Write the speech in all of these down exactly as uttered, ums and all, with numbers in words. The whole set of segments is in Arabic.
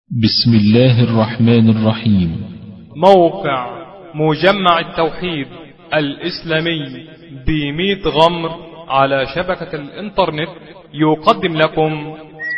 بسم الله الرحمن الرحيم. موقع مجمع التوحيد الإسلامي بميت غمر على شبكة الإنترنت يقدم لكم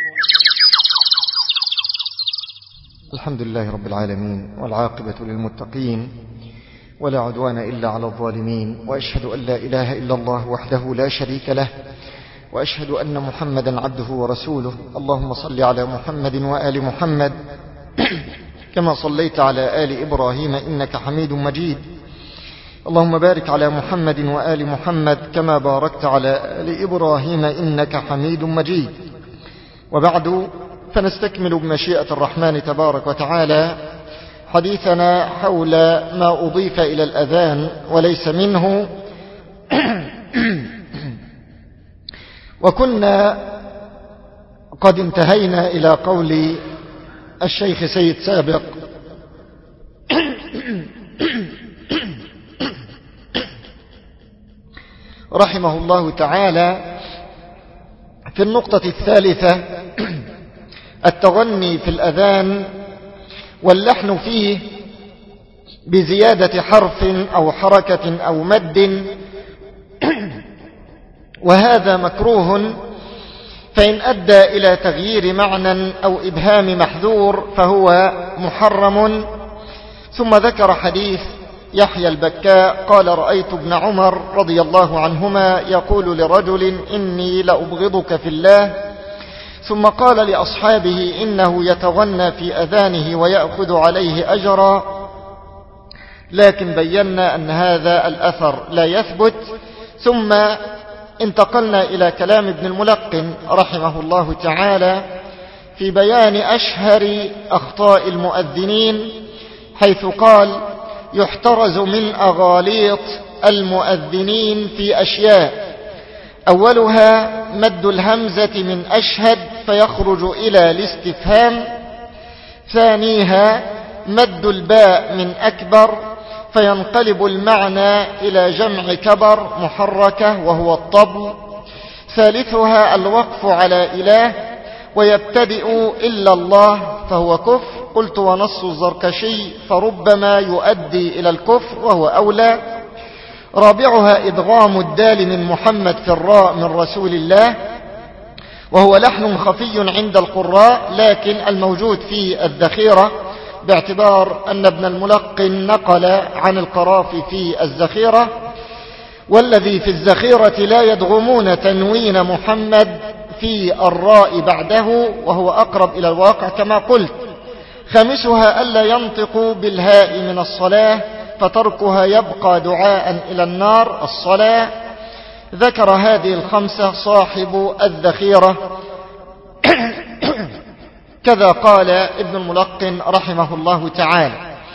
الحمد لله رب العالمين، والعاقبة للمتقين، ولا عدوان إلا على الظالمين، وأشهد أن لا إله إلا الله وحده لا شريك له، وأشهد أن محمدا عبده ورسوله. اللهم صل على محمد وآل محمد كما صليت على آل إبراهيم إنك حميد مجيد. اللهم بارك على محمد وآل محمد كما باركت على آل إبراهيم إنك حميد مجيد. وبعد، فنستكمل بمشيئة الرحمن تبارك وتعالى حديثنا حول ما أضيف إلى الأذان وليس منه. وكنا قد انتهينا إلى قول الشيخ سيد سابق رحمه الله تعالى في النقطة الثالثة: التغني في الأذان واللحن فيه بزيادة حرف أو حركة أو مد، وهذا مكروه، فإن أدى إلى تغيير معنى أو إبهام محذور فهو محرم. ثم ذكر حديث يحيى البكاء قال: رأيت ابن عمر رضي الله عنهما يقول لرجل: إني لأبغضك في الله. ثم قال لأصحابه: إنه يتغنى في أذانه ويأخذ عليه أجرا. لكن بينا أن هذا الأثر لا يثبت. ثم انتقلنا إلى كلام ابن الملقن رحمه الله تعالى في بيان أشهر أخطاء المؤذنين، حيث قال: يحترز من أغاليط المؤذنين في أشياء: أولها مد الهمزة من أشهد فيخرج إلى الاستفهام. ثانيها مد الباء من أكبر فينقلب المعنى إلى جمع كبر محركة وهو الطبل. ثالثها الوقف على إله ويبتدئ إلا الله فهو كفر. قلت: ونص الزركشي فربما يؤدي إلى الكفر وهو أولى. رابعها إدغام الدال من محمد في الراء من رسول الله، وهو لحن خفي عند القراء لكن الموجود في الذخيرة، باعتبار أن ابن الملقن نقل عن القرافي في الذخيرة: والذي في الذخيرة لا يدغمون تنوين محمد في الراء بعده، وهو أقرب إلى الواقع كما قلت. خامسها ألا ينطق بالهاء من الصلاة فتركها يبقى دعاء إلى النار الصلاة. ذكر هذه الخمسة صاحب الذخيرة. كذا قال ابن الملقن رحمه الله تعالى.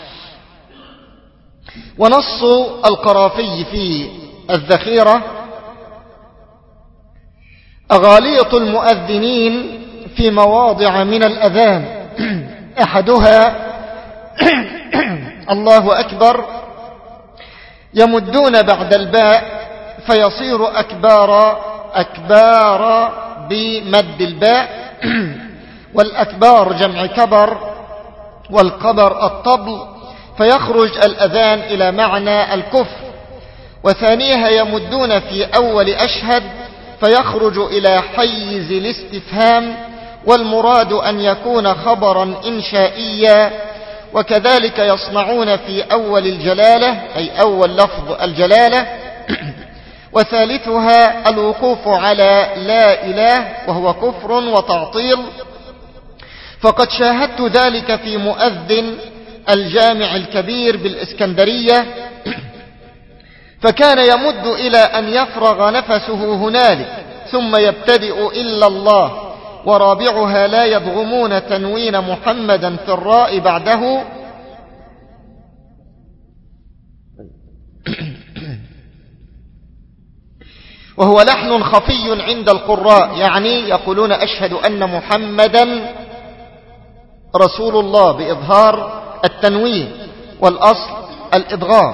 ونص القرافي في الذخيرة: أغاليط المؤذنين في مواضع من الأذان، أحدها الله أكبر يمدون بعد الباء فيصير أكبار أكبار بمد الباء، والأكبار جمع كبر، والقبر الطبل، فيخرج الأذان إلى معنى الكفر. وثانيها يمدون في أول أشهد فيخرج إلى حيز الاستفهام، والمراد أن يكون خبرا إنشائيا. وكذلك يصنعون في أول الجلالة أي أول لفظ الجلالة. وثالثها الوقوف على لا إله وهو كفر وتعطيل، فقد شاهدت ذلك في مؤذن الجامع الكبير بالإسكندرية، فكان يمد إلى أن يفرغ نفسه هنالك ثم يبتدئ إلا الله. ورابعها لا يدغمون تنوين محمدا في الراء بعده، وهو لحن خفي عند القراء، يعني يقولون: أشهد أن محمدا رسول الله بإظهار التنوين، والأصل الإدغام.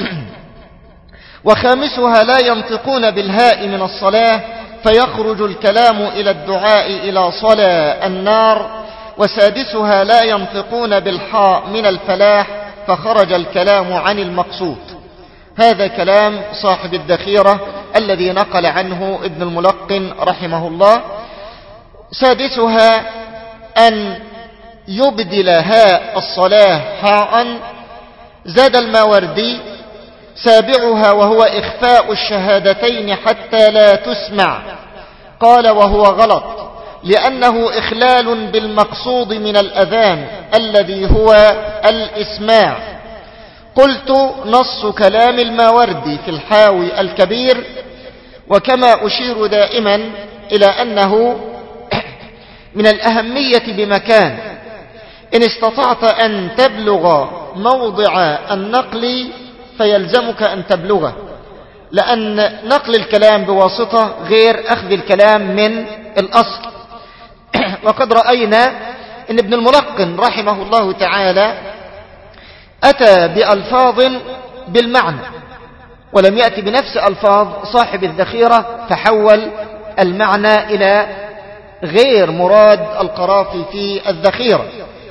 وخامسها لا ينطقون بالهاء من الصلاة فيخرج الكلام إلى الدعاء إلى صلاة النار، وسادسها لا ينطقون بالحاء من الفلاح فخرج الكلام عن المقصود. هذا كلام صاحب الذخيرة الذي نقل عنه ابن الملقن رحمه الله. سادسها أن يبدل هاء الصلاة حاء. زاد الماوردي: سابعها وهو إخفاء الشهادتين حتى لا تسمع. قال: وهو غلط، لأنه إخلال بالمقصود من الأذان الذي هو الإسماع. قلت: نص كلام الماوردي في الحاوي الكبير. وكما أشير دائما إلى أنه من الأهمية بمكان، إن استطعت أن تبلغ موضع النقل فيلزمك أن تبلغه، لأن نقل الكلام بواسطة غير أخذ الكلام من الأصل. وقد رأينا أن ابن الملقن رحمه الله تعالى أتى بألفاظ بالمعنى ولم يأتي بنفس ألفاظ صاحب الذخيرة، فحول المعنى إلى غير مراد القرافي في الذخيرة.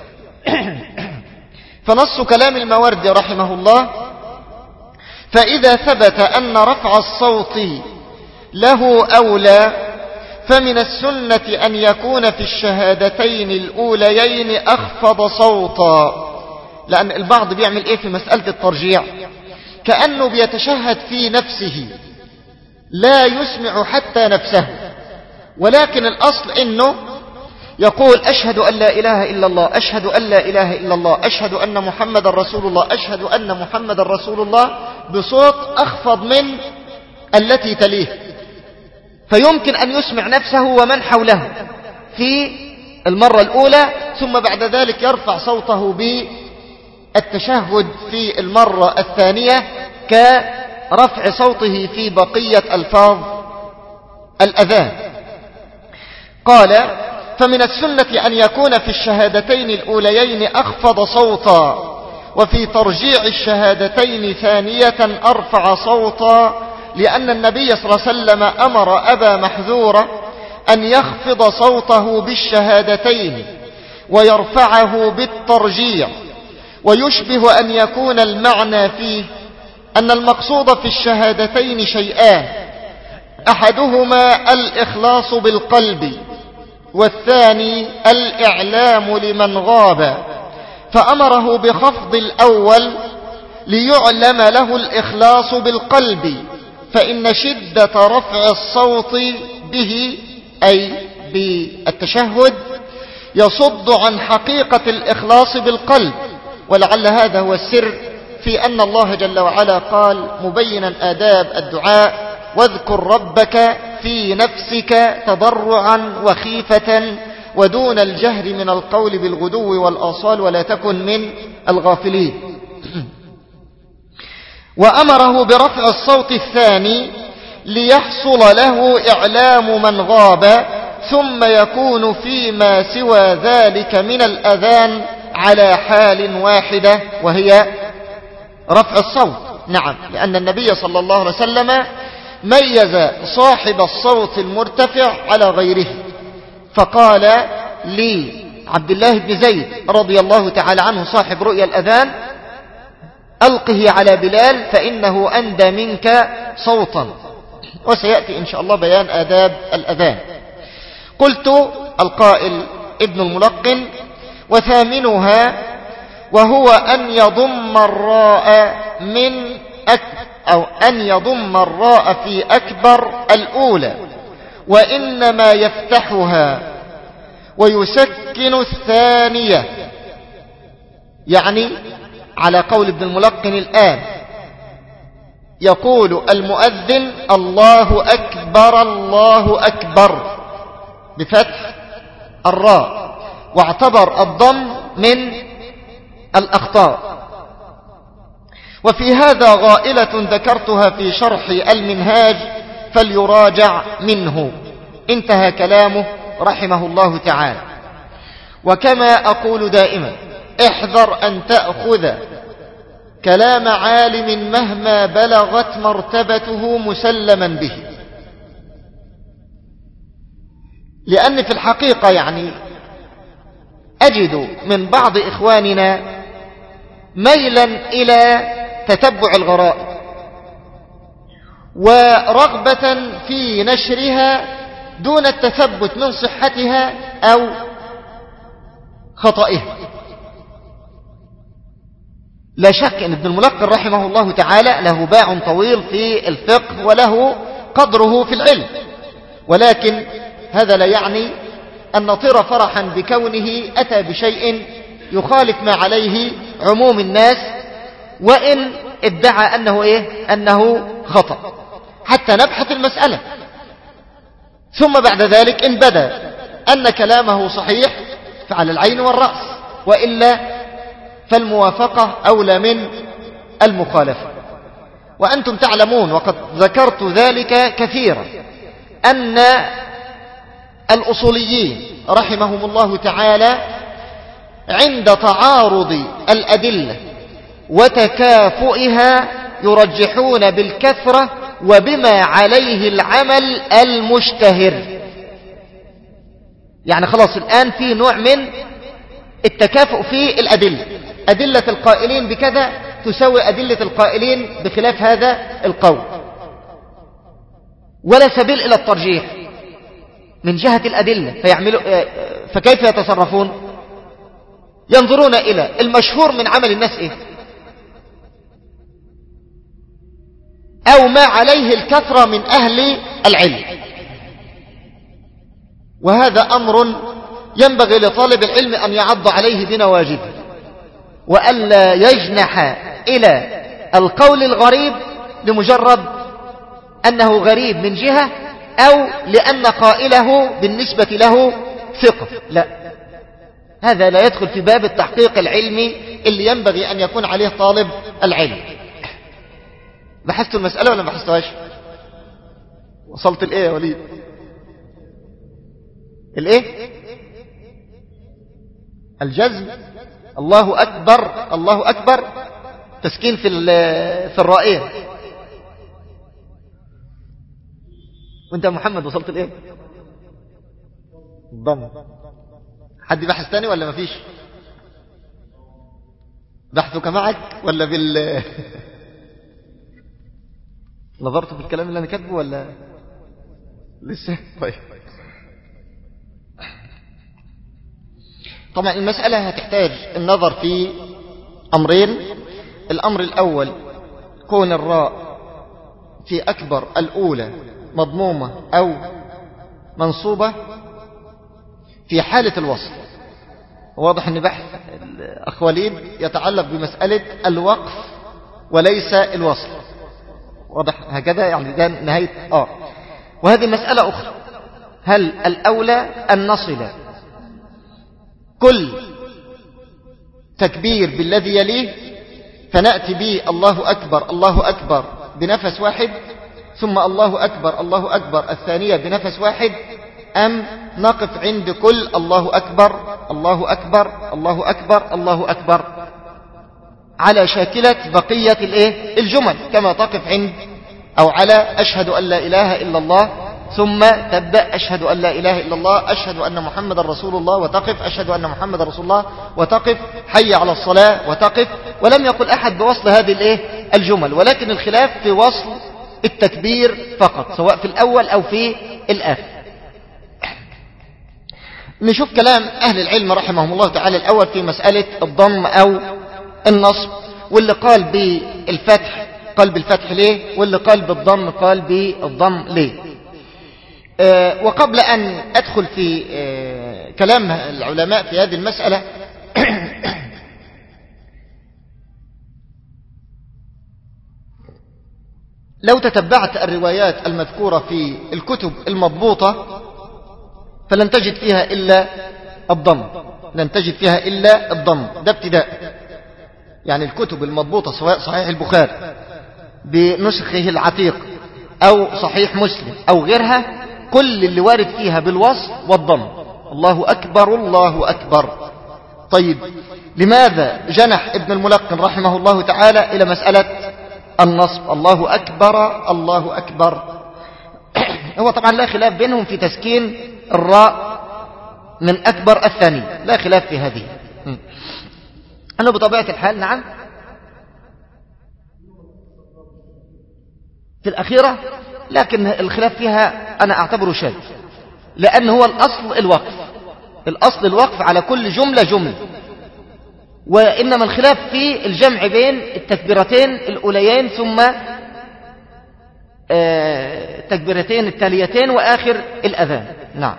فنص كلام الماوردي رحمه الله: فإذا ثبت أن رفع الصوت له أولى فمن السنة أن يكون في الشهادتين الأوليين أخفض صوتا. لأن البعض بيعمل إيه في مسألة الترجيع؟ كأنه بيتشهد في نفسه لا يسمع حتى نفسه، ولكن الأصل إنه يقول: أشهد أن لا إله إلا الله، أشهد أن لا إله إلا الله، أشهد أن محمد رسول الله، أشهد أن محمد رسول الله، بصوت أخفض من التي تليه، فيمكن أن يسمع نفسه ومن حوله في المرة الأولى، ثم بعد ذلك يرفع صوته بالتشهد في المرة الثانية كرفع صوته في بقية ألفاظ الأذان. قال: فمن السنة أن يكون في الشهادتين الأوليين أخفض صوتا، وفي ترجيع الشهادتين ثانية أرفع صوتا، لأن النبي صلى الله عليه وسلم أمر أبا محذورة أن يخفض صوته بالشهادتين ويرفعه بالترجيع. ويشبه أن يكون المعنى فيه أن المقصود في الشهادتين شيئان: أحدهما الإخلاص بالقلب، والثاني الإعلام لمن غاب، فأمره بخفض الأول ليعلم له الإخلاص بالقلب، فإن شدة رفع الصوت به أي بالتشهد يصد عن حقيقة الإخلاص بالقلب. ولعل هذا هو السر في أن الله جل وعلا قال مبينا آداب الدعاء: واذكر ربك في نفسك تضرعا وخيفة ودون الجهر من القول بالغدو والآصال ولا تكن من الغافلين. وأمره برفع الصوت الثاني ليحصل له إعلام من غاب، ثم يكون فيما سوى ذلك من الأذان على حال واحدة وهي رفع الصوت. نعم، لأن النبي صلى الله عليه وسلم ميز صاحب الصوت المرتفع على غيره، فقال لي عبد الله بن زيد رضي الله تعالى عنه صاحب رؤيا الأذان: ألقه على بلال فإنه أندى منك صوتا. وسيأتي إن شاء الله بيان آداب الأذان. قلت: القائل ابن الملقن: وثامنها وهو أن يضم الراء من أك أو أن يضم الراء في أكبر الأولى، وإنما يفتحها ويسكن الثانية. يعني على قول ابن الملقن الآن يقول المؤذن: الله أكبر الله أكبر بفتح الراء، واعتبر الضم من الأخطاء. وفي هذا غائلة ذكرتها في شرح المنهاج فليراجع منه. انتهى كلامه رحمه الله تعالى. وكما أقول دائما: احذر أن تأخذ كلام عالم مهما بلغت مرتبته مسلما به، لأن في الحقيقة يعني أجد من بعض إخواننا ميلا إلى تتبع الغرائب ورغبة في نشرها دون التثبت من صحتها أو خطئها. لا شك أن ابن الملقن رحمه الله تعالى له باع طويل في الفقه وله قدره في العلم، ولكن هذا لا يعني أن نطير فرحا بكونه أتى بشيء يخالف ما عليه عموم الناس، وإن ادعى أنه إيه؟ أنه خطأ، حتى نبحث المسألة، ثم بعد ذلك إن بدا أن كلامه صحيح فعلى العين والرأس، وإلا فالموافقة أولى من المخالفة. وأنتم تعلمون وقد ذكرت ذلك كثيرا أن الأصوليين رحمهم الله تعالى عند تعارض الأدلة وتكافؤها يرجحون بالكثرة وبما عليه العمل المشتهر. يعني خلاص الآن في نوع من التكافؤ في الأدلة، أدلة القائلين بكذا تساوي أدلة القائلين بخلاف هذا القول، ولا سبيل إلى الترجيح من جهة الأدلة. فيعملوا فكيف يتصرفون؟ ينظرون إلى المشهور من عمل الناس إيه، أو ما عليه الكثرة من أهل العلم. وهذا أمر ينبغي لطالب العلم أن يعض عليه بنواجذه، وألا يجنح إلى القول الغريب لمجرد أنه غريب من جهة أو لأن قائله بالنسبة له ثقة. لا، هذا لا يدخل في باب التحقيق العلمي اللي ينبغي أن يكون عليه طالب العلم. بحثت المسألة ولا ما بحثتهاش؟ وصلت الإيه يا وليد؟ الإيه؟ الجزم. الله أكبر، الله أكبر، تسكين في في الرائين. وانت يا محمد وصلت الإيه؟ الضم. حد بحث تاني ولا مفيش؟ بحثك معك ولا بال نظرت في الكلام اللي أنا كاتبه ولا لسه؟ طيب. طبعا المسألة هتحتاج النظر في أمرين. الأمر الأول كون الراء في أكبر الأولى مضمومة أو منصوبة في حالة الوصل. واضح أن بحث الأخ وليد يتعلق بمسألة الوقف وليس الوصل. واضح هكذا، يعني ده نهاية آه وهذه مسألة أخرى. هل الأولى أن نصل كل تكبير بالذي يليه فنأتي به الله أكبر الله أكبر بنفس واحد، ثم الله أكبر الله أكبر الثانية بنفس واحد، أم نقف عند كل الله أكبر الله أكبر الله أكبر الله أكبر على شاكلة بقية الإيه؟ الجمل، كما تقف عند أو على أشهد أن لا إله إلا الله، ثم تبدأ أشهد أن لا إله إلا الله، أشهد أن محمد رسول الله وتقف، أشهد أن محمد رسول الله وتقف، حي على الصلاة وتقف. ولم يقل أحد بوصل هذه الإيه؟ الجمل، ولكن الخلاف في وصل التكبير فقط، سواء في الأول أو في الآخر. نشوف كلام أهل العلم رحمهم الله تعالى الأول في مسألة الضم أو النصب، واللي قال بالفتح قال بالفتح ليه، واللي قال بالضم قال بالضم ليه. آه وقبل أن أدخل في آه كلام العلماء في هذه المسألة لو تتبعت الروايات المذكورة في الكتب المضبوطة فلن تجد فيها إلا الضم، لن تجد فيها إلا الضم، ده ابتداء. يعني الكتب المضبوطة سواء صحيح البخاري بنسخه العتيق أو صحيح مسلم أو غيرها، كل اللي وارد فيها بالوصل والضم، الله أكبر الله أكبر. طيب لماذا جنح ابن الملقن رحمه الله تعالى إلى مسألة النصب الله أكبر الله أكبر؟ هو طبعا لا خلاف بينهم في تسكين الراء من أكبر الثانية، لا خلاف في هذه. أنه بطبيعة الحال نعم في الأخيرة، لكن الخلاف فيها أنا أعتبره شاذ، لأن هو الأصل الوقف، الأصل الوقف على كل جملة جملة، وإنما الخلاف في الجمع بين التكبيرتين الأوليين ثم التكبيرتين التاليتين وآخر الأذان. نعم.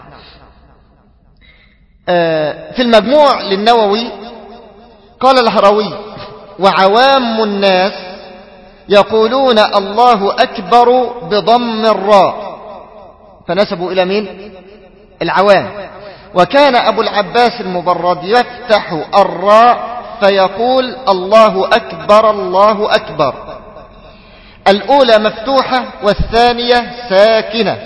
في المجموع للنووي قال الهروي: وعوام الناس يقولون الله أكبر بضم الراء، فنسبوا إلى مين؟ العوام. وكان أبو العباس المبرد يفتح الراء فيقول الله أكبر الله أكبر، الأولى مفتوحة والثانية ساكنة.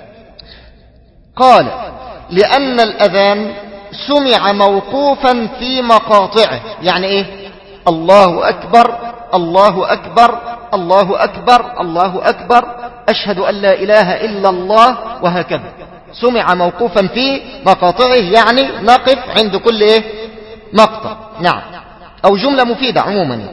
قال: لأن الأذان سمع موقوفا في مقاطعه. يعني إيه؟ الله أكبر الله أكبر الله أكبر الله أكبر، أشهد أن لا إله إلا الله، وهكذا. سمع موقوفا في مقاطعه، يعني نقف عند كل إيه؟ مقطع. نعم. أو جملة مفيدة عموما،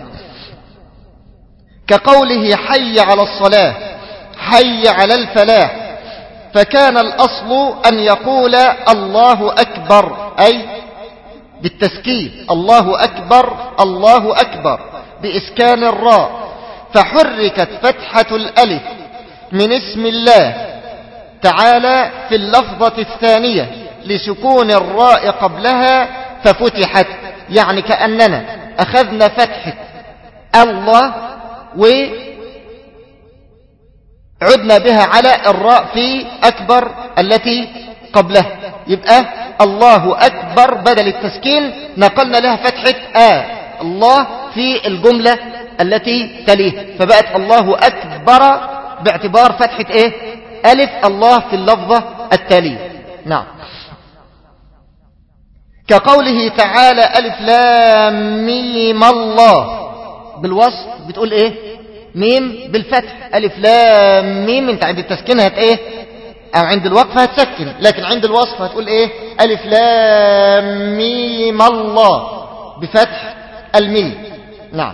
كقوله حي على الصلاة، حي على الفلاح، فكان الأصل أن يقول الله أكبر، أي بالتسكين، الله أكبر الله أكبر بإسكان الراء، فحركت فتحة الألف من اسم الله تعالى في اللفظة الثانية لسكون الراء قبلها ففتحت. يعني كأننا أخذنا فتحة الله وعدنا بها على الراء في أكبر التي قبلها، يبقى الله أكبر بدل التسكين نقلنا لها فتحة آ الله في الجملة التي تليه، فبقت الله أكبر باعتبار فتحة إيه؟ ألف الله في اللفظة التالية. نعم. كقوله تعالى ألف لام ميم الله، بالوصف بتقول إيه؟ ميم بالفتح، ألف لام ميم. انت عند التسكين هت إيه؟ أو عند الوقف هتسكن، لكن عند الوصف هتقول إيه؟ ألف لام ميم الله بفتح الميم. نعم.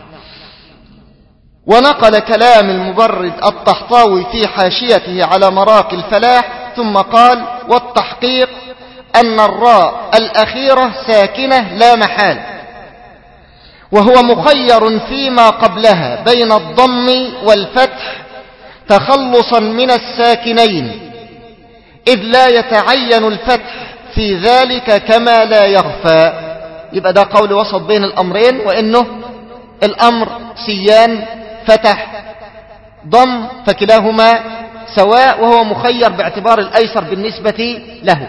ونقل كلام المبرد الطحطاوي في حاشيته على مراقي الفلاح، ثم قال: والتحقيق أن الراء الأخيرة ساكنة لا محال، وهو مخير فيما قبلها بين الضم والفتح تخلصا من الساكنين، إذ لا يتعين الفتح في ذلك كما لا يخفى. يبقى ده قول وسط بين الأمرين، وإنه الأمر سيان فتح ضم فكلاهما سواء، وهو مخير باعتبار الأيسر بالنسبة له،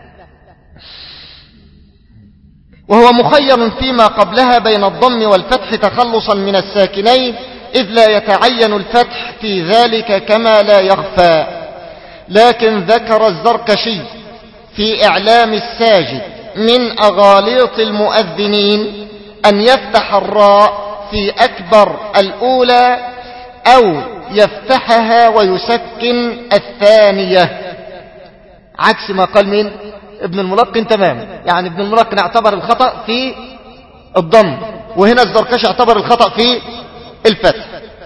وهو مخير فيما قبلها بين الضم والفتح تخلصا من الساكنين، إذ لا يتعين الفتح في ذلك كما لا يخفى. لكن ذكر الزركشي في إعلام الساجد من أغاليط المؤذنين أن يفتح الراء في أكبر الأولى أو يفتحها ويسكن الثانية، عكس ما قال من ابن الملقن تماما. يعني ابن الملقن اعتبر الخطأ في الضم، وهنا الزركشي اعتبر الخطأ في الفتح.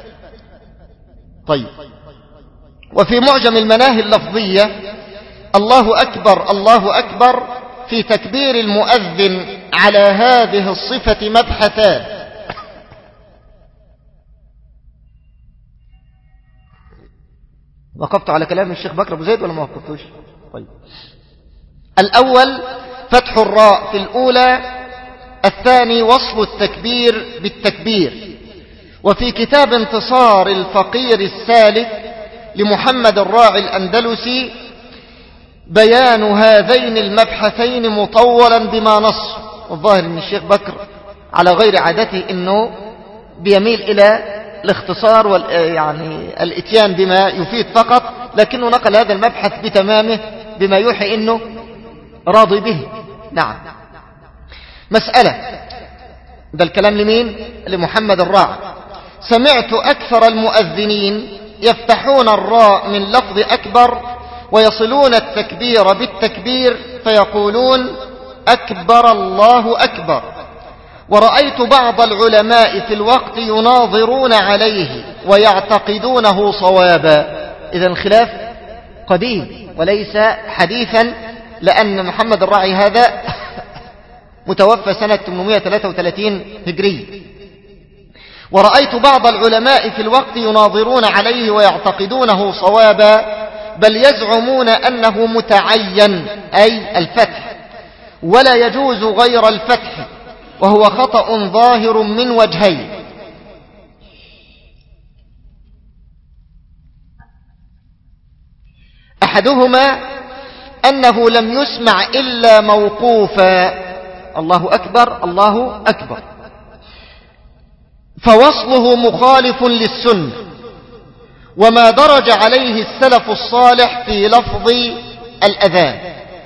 طيب. وفي معجم المناهي اللفظية الله أكبر الله أكبر في تكبير المؤذن على هذه الصفة مبحثان. وقفت على كلام الشيخ بكر أبو زيد ولا ما وقفتوش؟ طيب. الأول فتح الراء في الأولى، الثاني وصل التكبير بالتكبير. وفي كتاب انتصار الفقير السالك لمحمد الراعي الأندلسي بيان هذين المبحثين مطولا بما نص. والظاهر ان الشيخ بكر على غير عادته انه بيميل الى الاختصار وال يعني الاتيان بما يفيد فقط، لكنه نقل هذا المبحث بتمامه بما يوحي انه راضي به. نعم. مسألة، ده الكلام لمين؟ لمحمد الراعي. سمعت أكثر المؤذنين يفتحون الراء من لفظ أكبر ويصلون التكبير بالتكبير فيقولون أكبر الله أكبر. ورأيت بعض العلماء في الوقت يناظرون عليه ويعتقدونه صوابا. إذا الخلاف قديم وليس حديثا، لأن محمد الراعي هذا متوفى سنة ثمانمائة وثلاثة وثلاثين هجري. ورأيت بعض العلماء في الوقت يناظرون عليه ويعتقدونه صوابا، بل يزعمون أنه متعين أي الفتح، ولا يجوز غير الفتح، وهو خطأ ظاهر من وجهين. أحدهما أنه لم يسمع إلا موقوفا، الله أكبر الله أكبر، فوصله مخالف للسنة وما درج عليه السلف الصالح في لفظ الأذان.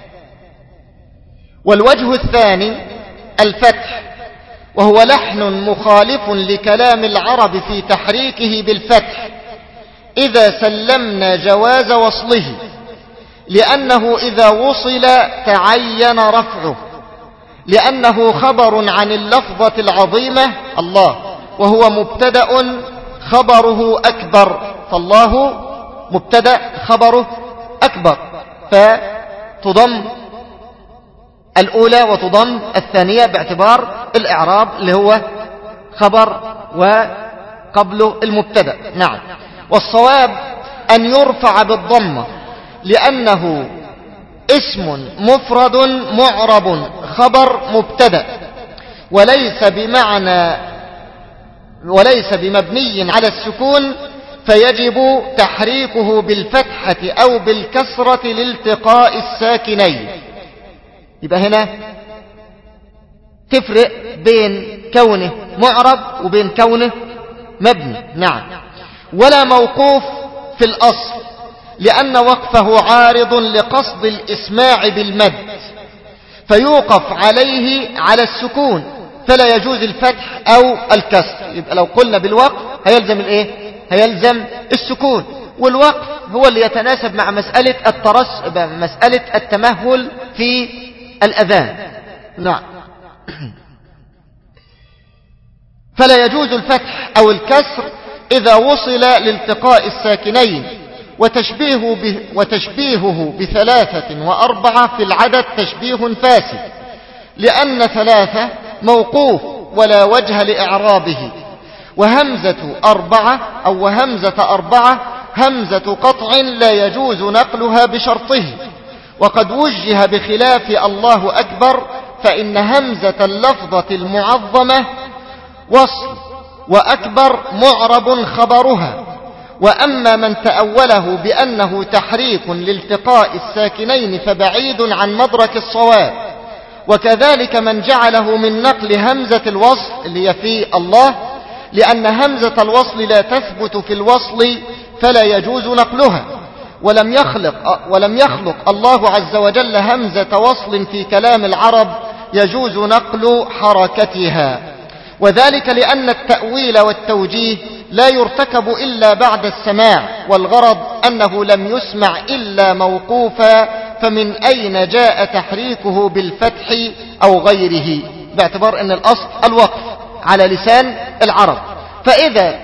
والوجه الثاني الفتح، وهو لحن مخالف لكلام العرب في تحريكه بالفتح إذا سلمنا جواز وصله، لأنه إذا وصل تعين رفعه، لأنه خبر عن اللفظة العظيمة الله، وهو مبتدأ خبره أكبر، فالله مبتدأ خبره أكبر، فتضم الأولى وتضم الثانية باعتبار الإعراب اللي هو خبر وقبله المبتدأ. نعم. والصواب أن يرفع بالضمة، لأنه اسم مفرد معرب خبر مبتدأ، وليس بمعنى وليس بمبني على السكون، فيجب تحريكه بالفتحة أو بالكسرة لالتقاء الساكنين. يبقى هنا تفرق بين كونه معرب وبين كونه مبني. نعم. ولا موقوف في الأصل، لأن وقفه عارض لقصد الإسماع بالمد، فيوقف عليه على السكون، فلا يجوز الفتح أو الكسر. يبقى لو قلنا بالوقف هيلزم الإيه؟ هيلزم السكون، والوقف هو اللي يتناسب مع مسألة الترس مسألة التمهل في الأذان. نعم. فلا يجوز الفتح أو الكسر إذا وصل لالتقاء الساكنين. وتشبيهه, به وتشبيهه بثلاثة وأربعة في العدد تشبيه فاسد، لأن ثلاثة موقوف ولا وجه لإعرابه، وهمزة أربعة أو وهمزة أربعة همزة قطع لا يجوز نقلها بشرطه. وقد وجه بخلاف الله أكبر، فإن همزة اللفظة المعظمة وصل، وأكبر معرب خبرها. وأما من تأوله بأنه تحريك لالتقاء الساكنين فبعيد عن مدرك الصواب. وكذلك من جعله من نقل همزة الوصل اللي هي في الله، لأن همزة الوصل لا تثبت في الوصل فلا يجوز نقلها. ولم يخلق, ولم يخلق الله عز وجل همزة وصل في كلام العرب يجوز نقل حركتها، وذلك لأن التأويل والتوجيه لا يرتكب إلا بعد السماع، والغرض أنه لم يسمع إلا موقوفا، فمن أين جاء تحريكه بالفتح أو غيره، باعتبار أن الأصل الوقف على لسان العرب. فإذا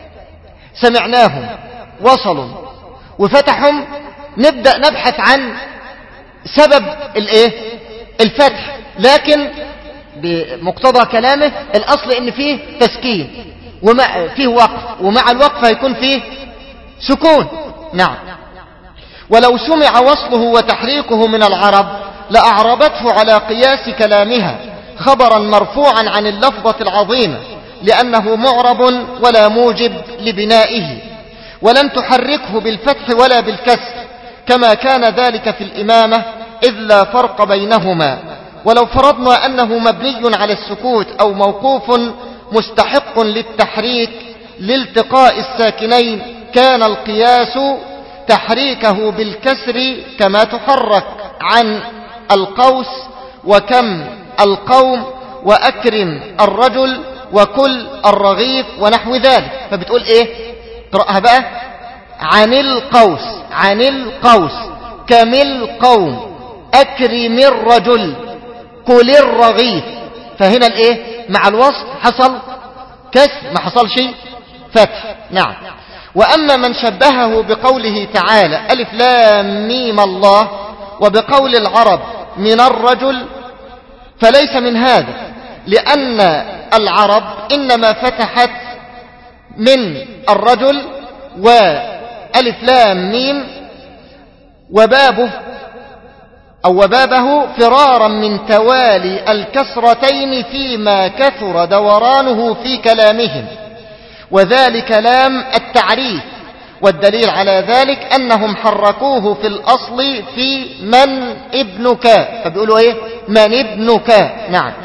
سمعناهم وصلوا وفتحهم نبدأ نبحث عن سبب الايه الفتح، لكن بمقتضى كلامه الأصل إن فيه تسكين وما فيه وقف، ومع الوقف هيكون فيه سكون. نعم. ولو سمع وصله وتحريكه من العرب لأعربته على قياس كلامها خبرا مرفوعا عن اللفظة العظيمة، لأنه معرب ولا موجب لبنائه، ولن تحركه بالفتح ولا بالكسر كما كان ذلك في الإمامة، إذ لا فرق بينهما. ولو فرضنا أنه مبني على السكوت أو موقوف مستحق للتحريك لالتقاء الساكنين، كان القياس تحريكه بالكسر كما تحرك عن القوس وكم القوم وأكرم الرجل وكل الرغيف ونحو ذلك. فبتقول إيه؟ قرأها بقى. عن القوس، عن القوس كمل قوم، أكرم الرجل، كل الرغيف. فهنا الايه مع الوصل حصل كسر، ما حصل شيء فتح. نعم. وأما من شبهه بقوله تعالى ألف لام ميم الله وبقول العرب من الرجل فليس من هذا، لأن العرب إنما فتحت من الرجل وألف لام ميم وبابه أو وبابه فرارا من توالي الكسرتين فيما كثر دورانه في كلامهم، وذلك لام التعريف. والدليل على ذلك أنهم حركوه في الأصل في من ابنك، فبيقولوا إيه من ابنك. نعم.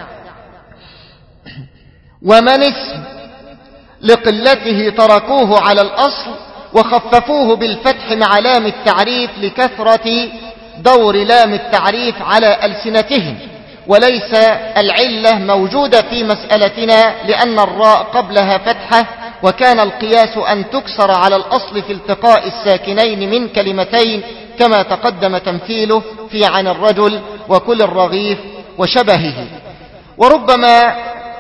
ومن اسم لقلته تركوه على الأصل وخففوه بالفتح مع لام التعريف لكثرة دور لام التعريف على ألسنتهم، وليس العلة موجودة في مسألتنا لأن الراء قبلها فتحة، وكان القياس أن تكسر على الأصل في التقاء الساكنين من كلمتين كما تقدم تمثيله في عن الرجل وكل الرغيف وشبهه. وربما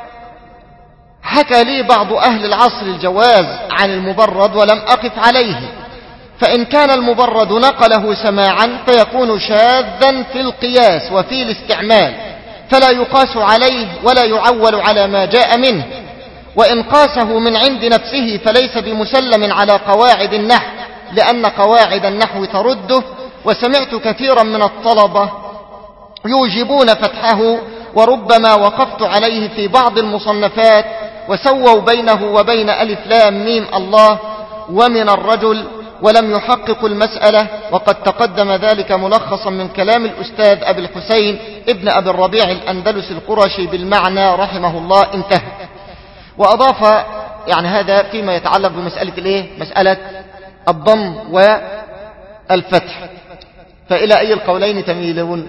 حكى لي بعض أهل العصر الجواز عن المبرد ولم أقف عليه، فإن كان المبرد نقله سماعا فيكون شاذا في القياس وفي الاستعمال، فلا يقاس عليه ولا يعول على ما جاء منه. وإن قاسه من عند نفسه فليس بمسلم على قواعد النحو، لأن قواعد النحو ترده. وسمعت كثيرا من الطلبة يوجبون فتحه، وربما وقفت عليه في بعض المصنفات وسووا بينه وبين ألف لام ميم الله ومن الرجل ولم يحققوا المسألة، وقد تقدم ذلك ملخصا من كلام الأستاذ أبي الحسين ابن أبي الربيع الأندلس القرشي بالمعنى رحمه الله. انتهى. وأضاف يعني هذا فيما يتعلق بمسألة الايه مسألة الضم والفتح. فإلى أي القولين تميلون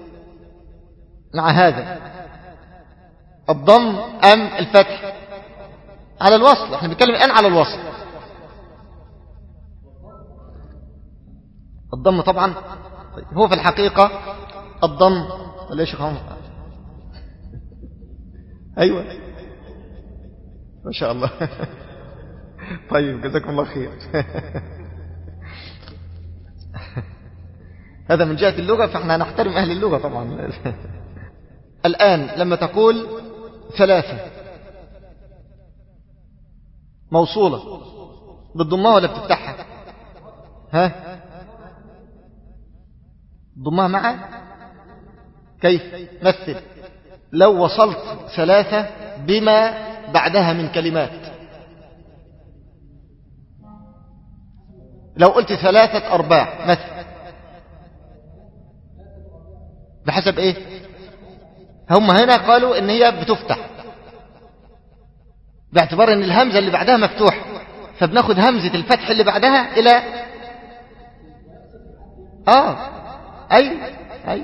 مع هذا، الضم أم الفتح؟ على الوصل، احنا بنتكلم الآن على الوصل. الضم طبعا هو في الحقيقة الضم ولا ايش يا ايوه ما شاء الله. طيب جزاكم الله خير. هذا من جهة اللغة، فاحنا نحترم أهل اللغة طبعا. الآن لما تقول ثلاثة موصولة بتضمها ولا بتفتحها؟ ها ضمها معا؟ كيف؟ مثل لو وصلت ثلاثة بما بعدها من كلمات، لو قلت ثلاثة أرباع مثل، بحسب ايه؟ هم هنا قالوا ان هي بتفتح باعتبار ان الهمزة اللي بعدها مفتوح، فبناخد همزة الفتح اللي بعدها الى اه اي اي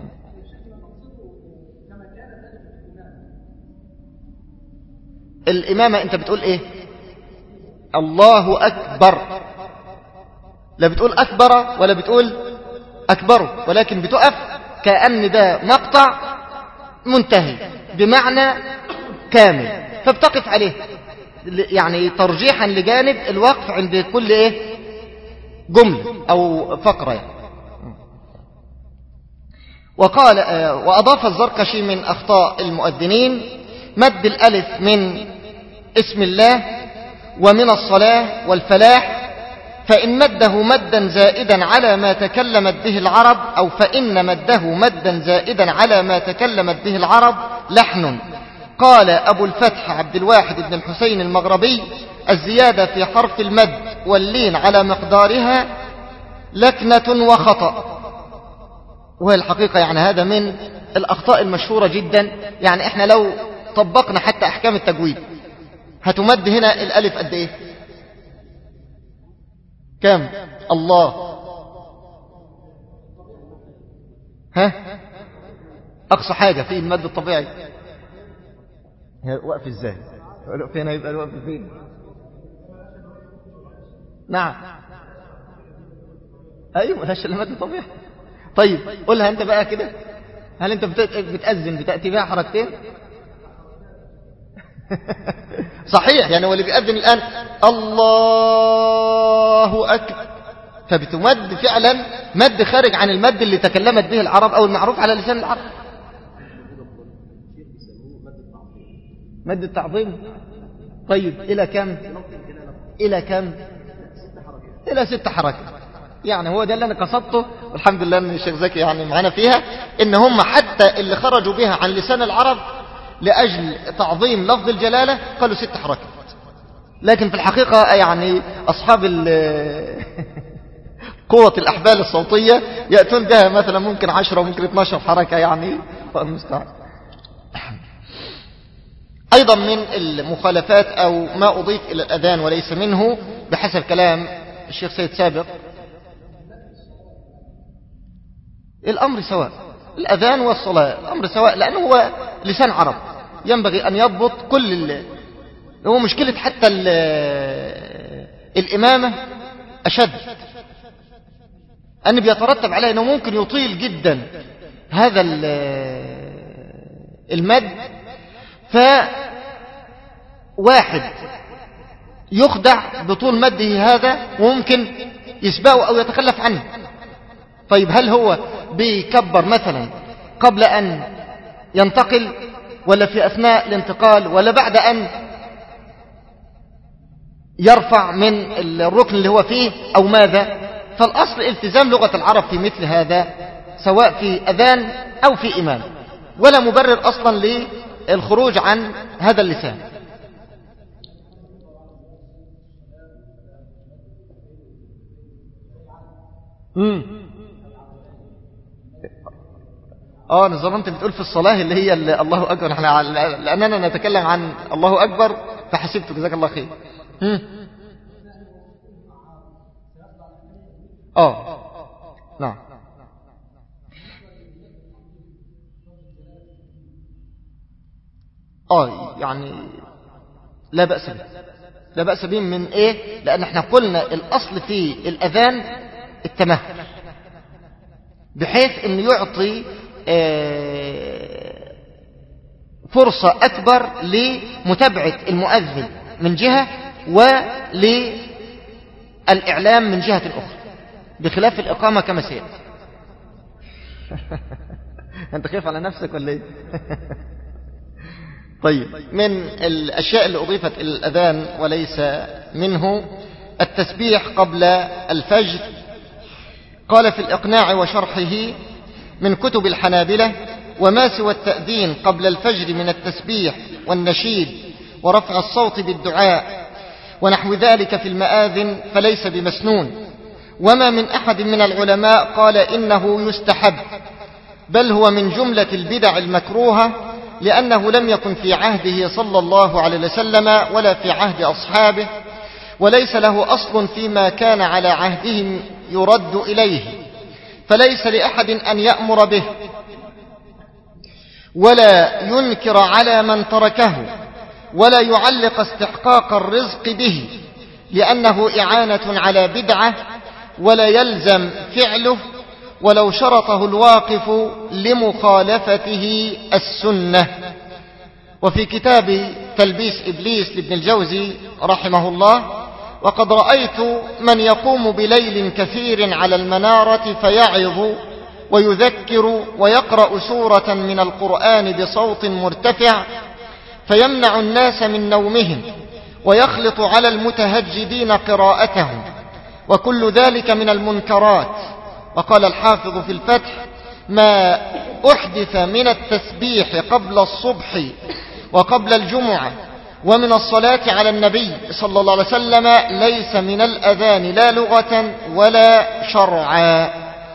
الامامة. انت بتقول ايه؟ الله اكبر، لا بتقول اكبر ولا بتقول اكبر، ولكن بتقف كأن ده مقطع منتهي بمعنى كامل، فبتقف عليه يعني ترجيحا لجانب الوقف عند كل ايه جملة او فقرة يعني. وقال وأضاف الزركشي من أخطاء المؤذنين مد الألف من اسم الله ومن الصلاة والفلاح، فإن مده مدا زائدا على ما تكلمت به العرب أو فإن مده مدا زائدا على ما تكلمت به العرب لحن. قال أبو الفتح عبد الواحد بن الحسين المغربي الزيادة في حرف المد واللين على مقدارها لكنة وخطأ. وهي الحقيقة يعني هذا من الأخطاء المشهورة جدا. يعني احنا لو طبقنا حتى أحكام التجويد هتمد هنا الألف قد ايه؟ كم؟ الله ها أقصى حاجة في المد الطبيعي وقف ازاي؟ الوقف هنا يبقى الوقف فين؟ نعم أيوة ملهاش إلا مد طبيعي. طيب قولها أنت بقى كده، هل أنت بتأذن بتأتي بها حركتين؟ صحيح، يعني هو اللي بيأذن الآن الله أكبر، فبتمد فعلا مد خارج عن المد اللي تكلمت به العرب أو المعروف على لسان العرب. مد التعظيم. طيب إلى كم؟ إلى كم؟ إلى ست حركات. يعني هو ده اللي أنا قصدته، والحمد لله أن الشيخ زكي يعني معنا فيها، إن هم حتى اللي خرجوا بها عن لسان العرب لأجل تعظيم لفظ الجلالة قالوا ست حركات. لكن في الحقيقة يعني أصحاب قوة الأحبال الصوتية يأتون بها مثلا ممكن عشرة وممكن اتناشر حركة، يعني المستعان. أيضا من المخالفات أو ما أضيف إلى الأذان وليس منه بحسب كلام الشيخ سيد سابق، الأمر سواء، الأذان والصلاة الأمر سواء، لأنه هو لسان عرب ينبغي أن يضبط كل اللي هو مشكلة. حتى الإمامة أشد، أن بيترتب عليه أنه ممكن يطيل جدا هذا المد، فواحد يخدع بطول مده هذا وممكن يسبقه أو يتخلف عنه. طيب هل هو بيكبر مثلا قبل أن ينتقل، ولا في أثناء الانتقال، ولا بعد أن يرفع من الركن اللي هو فيه، أو ماذا؟ فالأصل التزام لغة العرب في مثل هذا، سواء في أذان أو في إمام، ولا مبرر أصلا للخروج عن هذا اللسان. امم اه نظام انت بتقول في الصلاة اللي هي اللي الله أكبر، احنا لأننا نتكلم عن الله أكبر فحسبته، جزاك الله خير. امم اه نعم. اه يعني لا بأس به، لا بأس به من ايه؟ لأن احنا قلنا الأصل في الأذان التمهل، بحيث انه يعطي فرصة أكبر لمتابعة المؤذن من جهة وللإعلام من جهة أخرى، بخلاف الإقامة كما سيأتي. أنت خايف على نفسك ولا إيه؟ طيب، من الأشياء اللي أضيفت إلى الأذان وليس منه التسبيح قبل الفجر. قال في الإقناع وشرحه من كتب الحنابلة: وما سوى التأذين قبل الفجر من التسبيح والنشيد ورفع الصوت بالدعاء ونحو ذلك في المآذن فليس بمسنون. وما من أحد من العلماء قال إنه يستحب، بل هو من جملة البدع المكروهة، لأنه لم يكن في عهده صلى الله عليه وسلم ولا في عهد أصحابه، وليس له أصل فيما كان على عهدهم يرد إليه، فليس لأحد أن يأمر به ولا ينكر على من تركه ولا يعلق استحقاق الرزق به، لأنه إعانة على بدعة ولا يلزم فعله ولو شرطه الواقف لمخالفته السنة. وفي كتاب تلبيس إبليس لابن الجوزي رحمه الله: وقد رأيت من يقوم بليل كثير على المنارة فيعظ ويذكر ويقرأ سورة من القرآن بصوت مرتفع فيمنع الناس من نومهم ويخلط على المتهجدين قراءتهم، وكل ذلك من المنكرات. وقال الحافظ في الفتح: ما أحدث من التسبيح قبل الصبح وقبل الجمعة ومن الصلاة على النبي صلى الله عليه وسلم ليس من الأذان لا لغة ولا شرعا.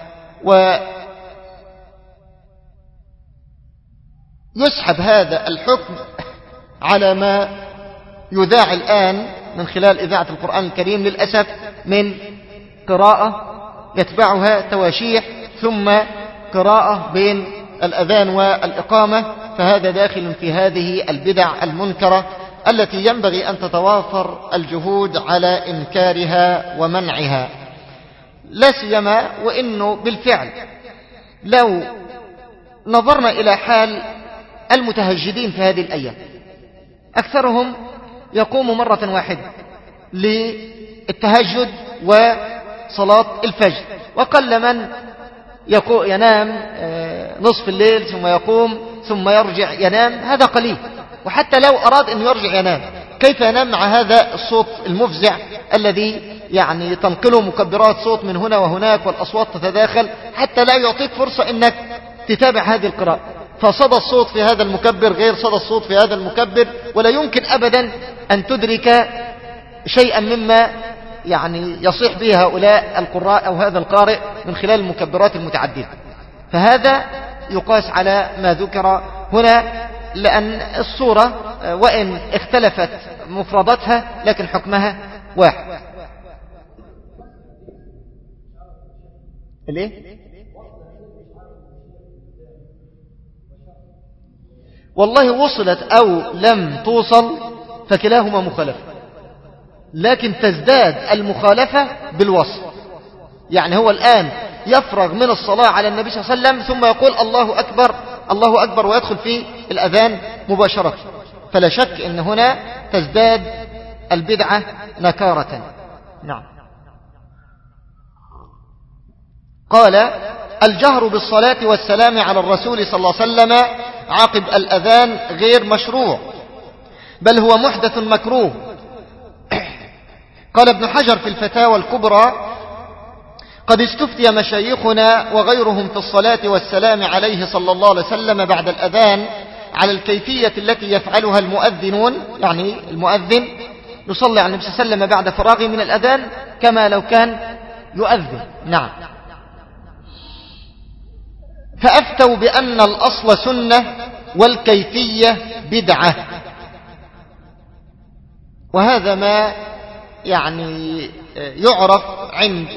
ويسحب هذا الحكم على ما يذاع الآن من خلال إذاعة القرآن الكريم للأسف من قراءة يتبعها تواشيح ثم قراءة بين الأذان والإقامة، فهذا داخل في هذه البدع المنكرة التي ينبغي أن تتوافر الجهود على إنكارها ومنعها. لا سيما وإنه بالفعل لو نظرنا إلى حال المتهجدين في هذه الأيام أكثرهم يقوم مرة واحدة للتهجد وصلاة الفجر، وقل من ينام نصف الليل ثم يقوم ثم يرجع ينام، هذا قليل. وحتى لو أراد أن يرجع ينام كيف ينام مع هذا الصوت المفزع الذي يعني تنقله مكبرات صوت من هنا وهناك والأصوات تتداخل حتى لا يعطيك فرصة أنك تتابع هذه القراءة. فصدى الصوت في هذا المكبر غير صدى الصوت في هذا المكبر، ولا يمكن أبدا أن تدرك شيئا مما يعني يصيح به هؤلاء القراء أو هذا القارئ من خلال المكبرات المتعددة. فهذا يقاس على ما ذكر هنا، لأن الصورة وإن اختلفت مفرداتها لكن حكمها واحد. ليه؟ والله وصلت أو لم توصل فكلاهما مخالفة، لكن تزداد المخالفة بالوصل. يعني هو الآن يفرغ من الصلاة على النبي صلى الله عليه وسلم ثم يقول الله أكبر الله أكبر ويدخل في الأذان مباشرة، فلا شك أن هنا تزداد البدعة نكارة. نعم. قال الجهر بالصلاة والسلام على الرسول صلى الله عليه وسلم عقب الأذان غير مشروع، بل هو محدث مكروه. قال ابن حجر في الفتاوى الكبرى قد استفتي مشايخنا وغيرهم في الصلاة والسلام عليه صلى الله عليه وسلم بعد الأذان على الكيفية التي يفعلها المؤذنون، يعني المؤذن يصلي على النبي صلى الله عليه وسلم بعد فراغه من الأذان كما لو كان يؤذن. نعم. فأفتوا بأن الأصل سنة والكيفية بدعة، وهذا ما يعني يعرف عند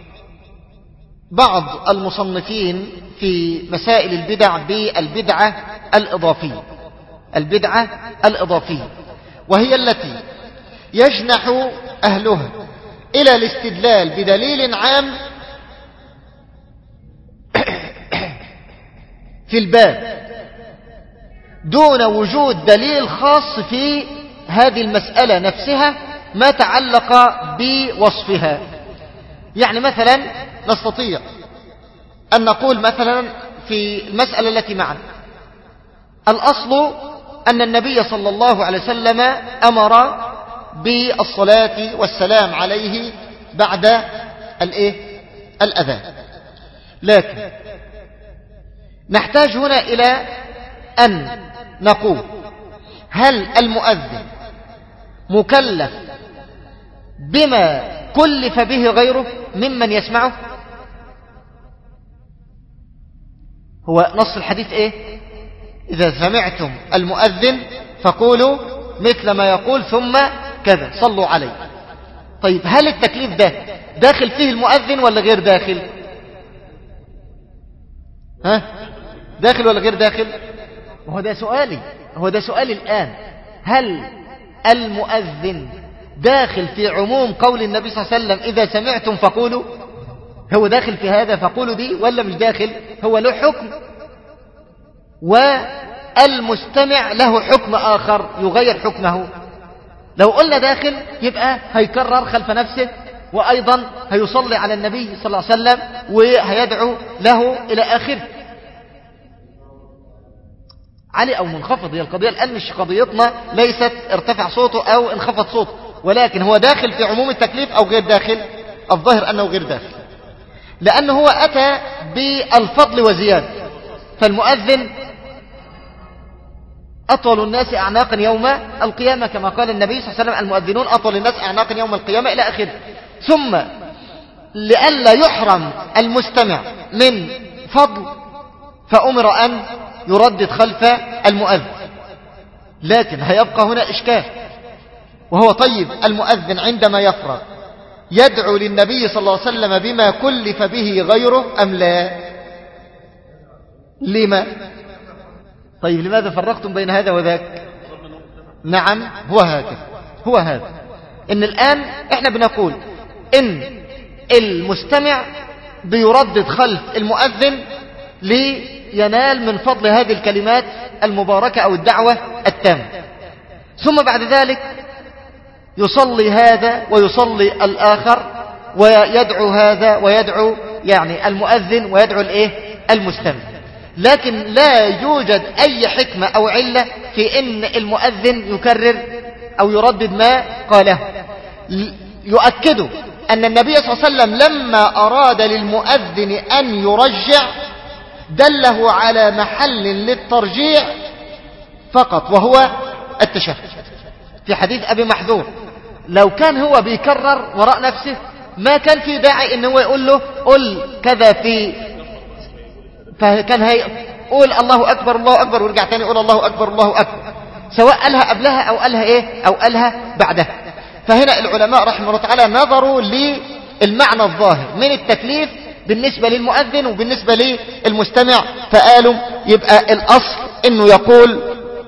بعض المصنفين في مسائل البدع بالبدعة الإضافية. البدعة الإضافية وهي التي يجنح أهلها إلى الاستدلال بدليل عام في الباب دون وجود دليل خاص في هذه المسألة نفسها ما تعلق بوصفها. يعني مثلا نستطيع أن نقول مثلا في المسألة التي معنا الأصل أن النبي صلى الله عليه وسلم أمر بالصلاة والسلام عليه بعد الإيه؟ الأذان، لكن نحتاج هنا إلى أن نقول هل المؤذن مكلف بما كلف به غيره ممن يسمعه؟ هو نص الحديث إيه؟ إذا سمعتم المؤذن فقولوا مثل ما يقول ثم كذا صلوا عليه. طيب هل التكليف ده داخل فيه المؤذن ولا غير داخل؟ ها؟ داخل ولا غير داخل؟ وهو ده سؤالي، هو ده سؤالي الآن. هل المؤذن داخل في عموم قول النبي صلى الله عليه وسلم إذا سمعتم فقولوا؟ هو داخل في هذا فقولوا دي ولا مش داخل؟ هو له حكم والمستمع له حكم آخر يغير حكمه. لو قلنا داخل يبقى هيكرر خلف نفسه، وأيضا هيصلي على النبي صلى الله عليه وسلم وهيدعو له إلى آخره. عالي أو منخفض، هي القضية الآن مش قضيتنا ليست ارتفع صوته أو انخفض صوته، ولكن هو داخل في عموم التكليف أو غير داخل. الظاهر أنه غير داخل، لأنه هو أتى بالفضل وزيادة. فالمؤذن أطول الناس أعناقا يوم القيامة كما قال النبي صلى الله عليه وسلم المؤذنون أطول الناس أعناقا يوم القيامة إلى آخره. ثم لئلا يحرم المستمع من فضل فأمر أن يردد خلف المؤذن. لكن هيبقى هنا إشكال، وهو طيب المؤذن عندما يفرغ يدعو للنبي صلى الله عليه وسلم بما كلف به غيره أم لا؟ لما؟ طيب لماذا فرقتم بين هذا وذاك؟ نعم هو هكذا، هو هذا إن الآن إحنا بنقول إن المستمع بيردد خلف المؤذن لينال من فضل هذه الكلمات المباركة أو الدعوة التامة. ثم بعد ذلك يصلي هذا ويصلي الآخر ويدعو هذا ويدعو يعني المؤذن ويدعو الايه المستمع. لكن لا يوجد أي حكمة أو علة في أن المؤذن يكرر أو يردد ما قاله. يؤكد أن النبي صلى الله عليه وسلم لما أراد للمؤذن أن يرجع دله على محل للترجيع فقط وهو التشهد في حديث أبي محذور. لو كان هو بيكرر وراء نفسه ما كان في داعي ان هو يقول له قل كذا في، فكان هي قول الله أكبر الله أكبر ويرجع تاني يقول الله أكبر الله أكبر، سواء قالها قبلها أو قالها إيه أو قالها بعدها. فهنا العلماء رحمه الله تعالى نظروا للمعنى الظاهر من التكليف بالنسبة للمؤذن وبالنسبة للمستمع، فقالوا يبقى الأصل إنه يقول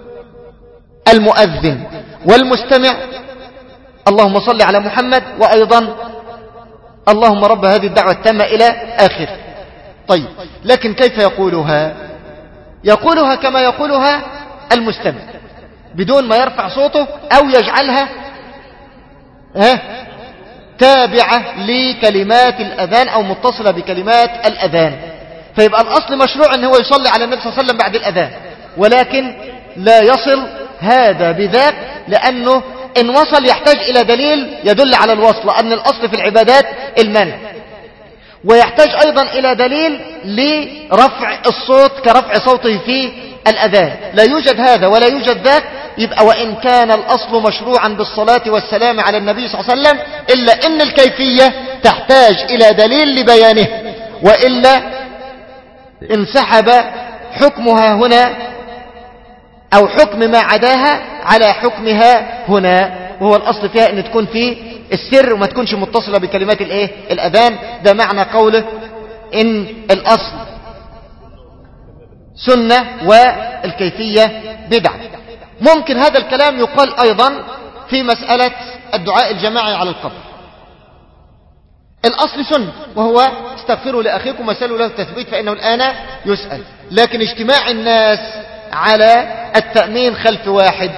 المؤذن والمستمع اللهم صل على محمد، وأيضا اللهم رب هذه الدعوة التامة إلى آخر. طيب لكن كيف يقولها؟ يقولها كما يقولها المستمع بدون ما يرفع صوته أو يجعلها ها تابعة لكلمات الأذان أو متصلة بكلمات الأذان. فيبقى الأصل مشروع أنه يصلي على النبي صلى الله عليه وسلم بعد الأذان، ولكن لا يصل هذا بذاك، لأنه إن وصل يحتاج إلى دليل يدل على الوصل، لأن الأصل في العبادات المنع، ويحتاج أيضا إلى دليل لرفع الصوت كرفع صوته في الأذان. لا يوجد هذا ولا يوجد ذاك، يبقى وإن كان الأصل مشروعا بالصلاة والسلام على النبي صلى الله عليه وسلم إلا إن الكيفية تحتاج إلى دليل لبيانه، وإلا انسحب حكمها هنا أو حكم ما عداها على حكمها هنا، وهو الأصل فيها أن تكون في السر وما تكونش متصلة بكلمات الإيه الأذان. ده معنى قوله إن الأصل سنة والكيفية بدعة. ممكن هذا الكلام يقال أيضا في مسألة الدعاء الجماعي على القبر. الأصل سنة وهو استغفروا لأخيكم وسألوا له التثبيت فإنه الآن يسأل، لكن اجتماع الناس على التأمين خلف واحد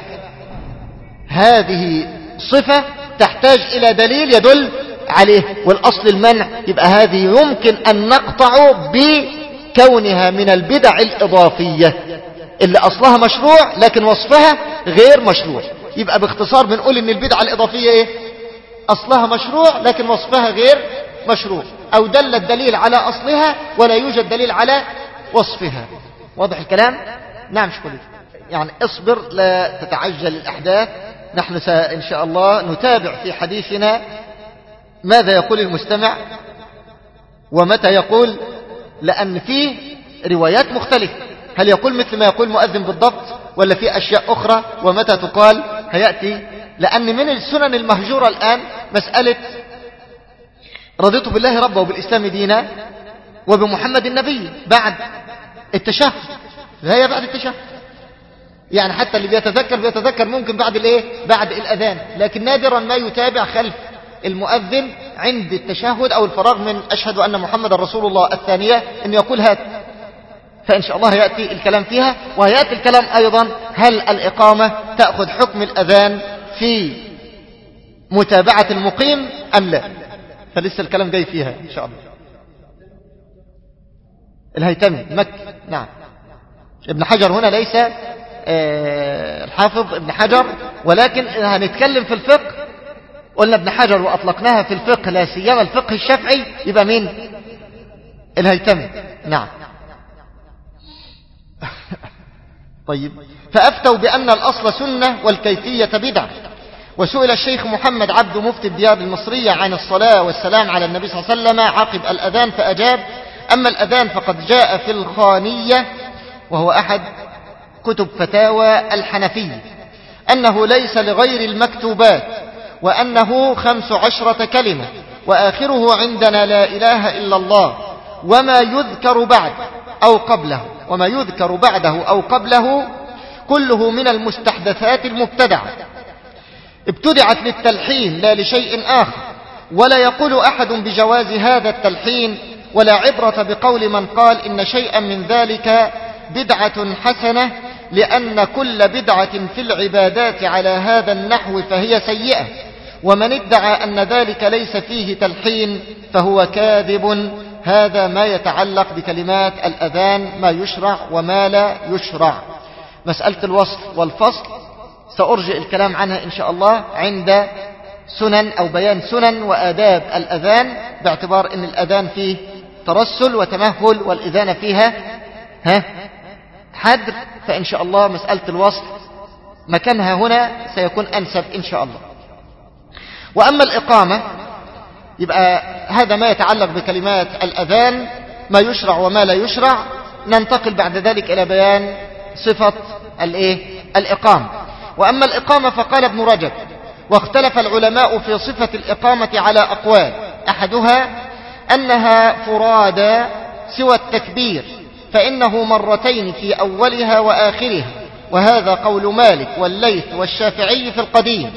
هذه صفة تحتاج إلى دليل يدل عليه، والأصل المنع. يبقى هذه يمكن أن نقطع بكونها من البدع الإضافية اللي أصلها مشروع لكن وصفها غير مشروع. يبقى باختصار بنقول إن البدعة الإضافية إيه؟ أصلها مشروع لكن وصفها غير مشروع، أو دل الدليل على أصلها ولا يوجد دليل على وصفها. واضح الكلام؟ نعم شكرا. يعني اصبر لا تتعجل الأحداث، نحن إن شاء الله نتابع في حديثنا ماذا يقول المستمع ومتى يقول، لأن فيه روايات مختلفة، هل يقول مثل ما يقول مؤذن بالضبط ولا في أشياء أخرى ومتى تقال هيأتي. لأن من السنن المهجورة الآن مسألة رضيت بالله ربا وبالإسلام دينا وبمحمد النبي بعد التشهد، لا هي بعد التشهد. يعني حتى اللي بيتذكر بيتذكر ممكن بعد الايه بعد الأذان، لكن نادرا ما يتابع خلف المؤذن عند التشهد أو الفراغ من أشهد أن محمد رسول الله الثانية أن يقول هات. فإن شاء الله يأتي الكلام فيها، ويأتي الكلام أيضا هل الإقامة تأخذ حكم الأذان في متابعة المقيم أم لا، فلسه الكلام جاي فيها إن شاء الله. الهيتمي مكة. نعم ابن حجر هنا ليس آه الحافظ ابن حجر، ولكن هنتكلم في الفقه. قلنا ابن حجر وأطلقناها في الفقه لا سيما الفقه الشافعي، يبقى مين؟ الهيتمي. نعم. طيب فأفتوا بأن الأصل سنة والكيفية بدعة. وسئل الشيخ محمد عبد مفتي الديار المصرية عن الصلاة والسلام على النبي صلى الله عليه وسلم عقب الأذان فأجاب: أما الأذان فقد جاء في الخانية، وهو أحد كتب فتاوى الحنفية، أنه ليس لغير المكتوبات، وأنه خمس عشرة كلمة، وآخره عندنا لا إله إلا الله، وما يذكر بعد أو قبله وما يذكر بعده أو قبله كله من المستحدثات المبتدعة ابتدعت للتلحين لا لشيء آخر، ولا يقول أحد بجواز هذا التلحين، ولا عبرة بقول من قال إن شيئا من ذلك بدعة حسنة، لأن كل بدعة في العبادات على هذا النحو فهي سيئة، ومن ادعى أن ذلك ليس فيه تلحين فهو كاذب. هذا ما يتعلق بكلمات الأذان، ما يشرع وما لا يشرع. مسألة الوصف والفصل سأرجع الكلام عنها إن شاء الله عند سنن أو بيان سنن وآداب الأذان، باعتبار أن الأذان فيه ترسل وتمهل والإذان فيها ها حدر، فإن شاء الله مسألة الوصف مكانها هنا سيكون أنسب إن شاء الله. وأما الإقامة يبقى هذا ما يتعلق بكلمات الأذان، ما يشرع وما لا يشرع. ننتقل بعد ذلك إلى بيان صفة الإيه؟ الإقامة. وأما الإقامة فقال ابن رجب: واختلف العلماء في صفة الإقامة على أقوال، أحدها أنها فرادى سوى التكبير، فإنه مرتين في أولها وآخرها، وهذا قول مالك والليث والشافعي في القديم.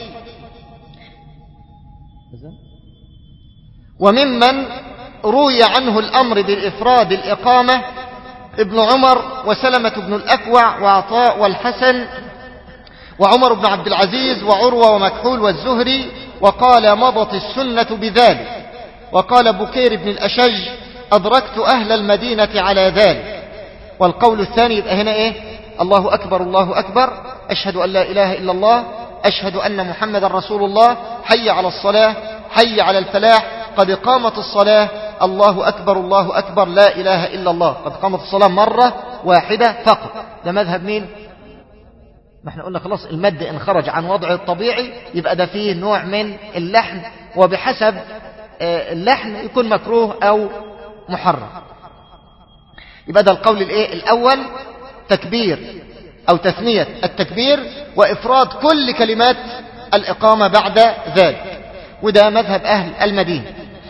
وممن روي عنه الأمر بالإفراد الإقامة ابن عمر وسلمة بن الأكوع وعطاء والحسن وعمر بن عبد العزيز وعروة ومكحول والزهري، وقال مضت السنة بذلك. وقال بكير بن الأشج: أدركت أهل المدينة على ذلك. والقول الثاني يبقى هنا إيه؟ الله أكبر الله أكبر، أشهد أن لا إله إلا الله، أشهد أن محمد رسول الله، حي على الصلاة، حي على الفلاح، قد قامت الصلاة، الله أكبر الله أكبر، لا إله إلا الله. قد قامت الصلاة مرة واحدة فقط. ده مذهب مين؟ ما احنا قلنا خلاص المد إن خرج عن وضعه الطبيعي يبقى ده فيه نوع من اللحن، وبحسب اللحن يكون مكروه أو محرم. يبقى ده القول الايه الأول، تكبير أو تثنية التكبير وإفراد كل كلمات الإقامة بعد ذلك، وده مذهب أهل المدينة.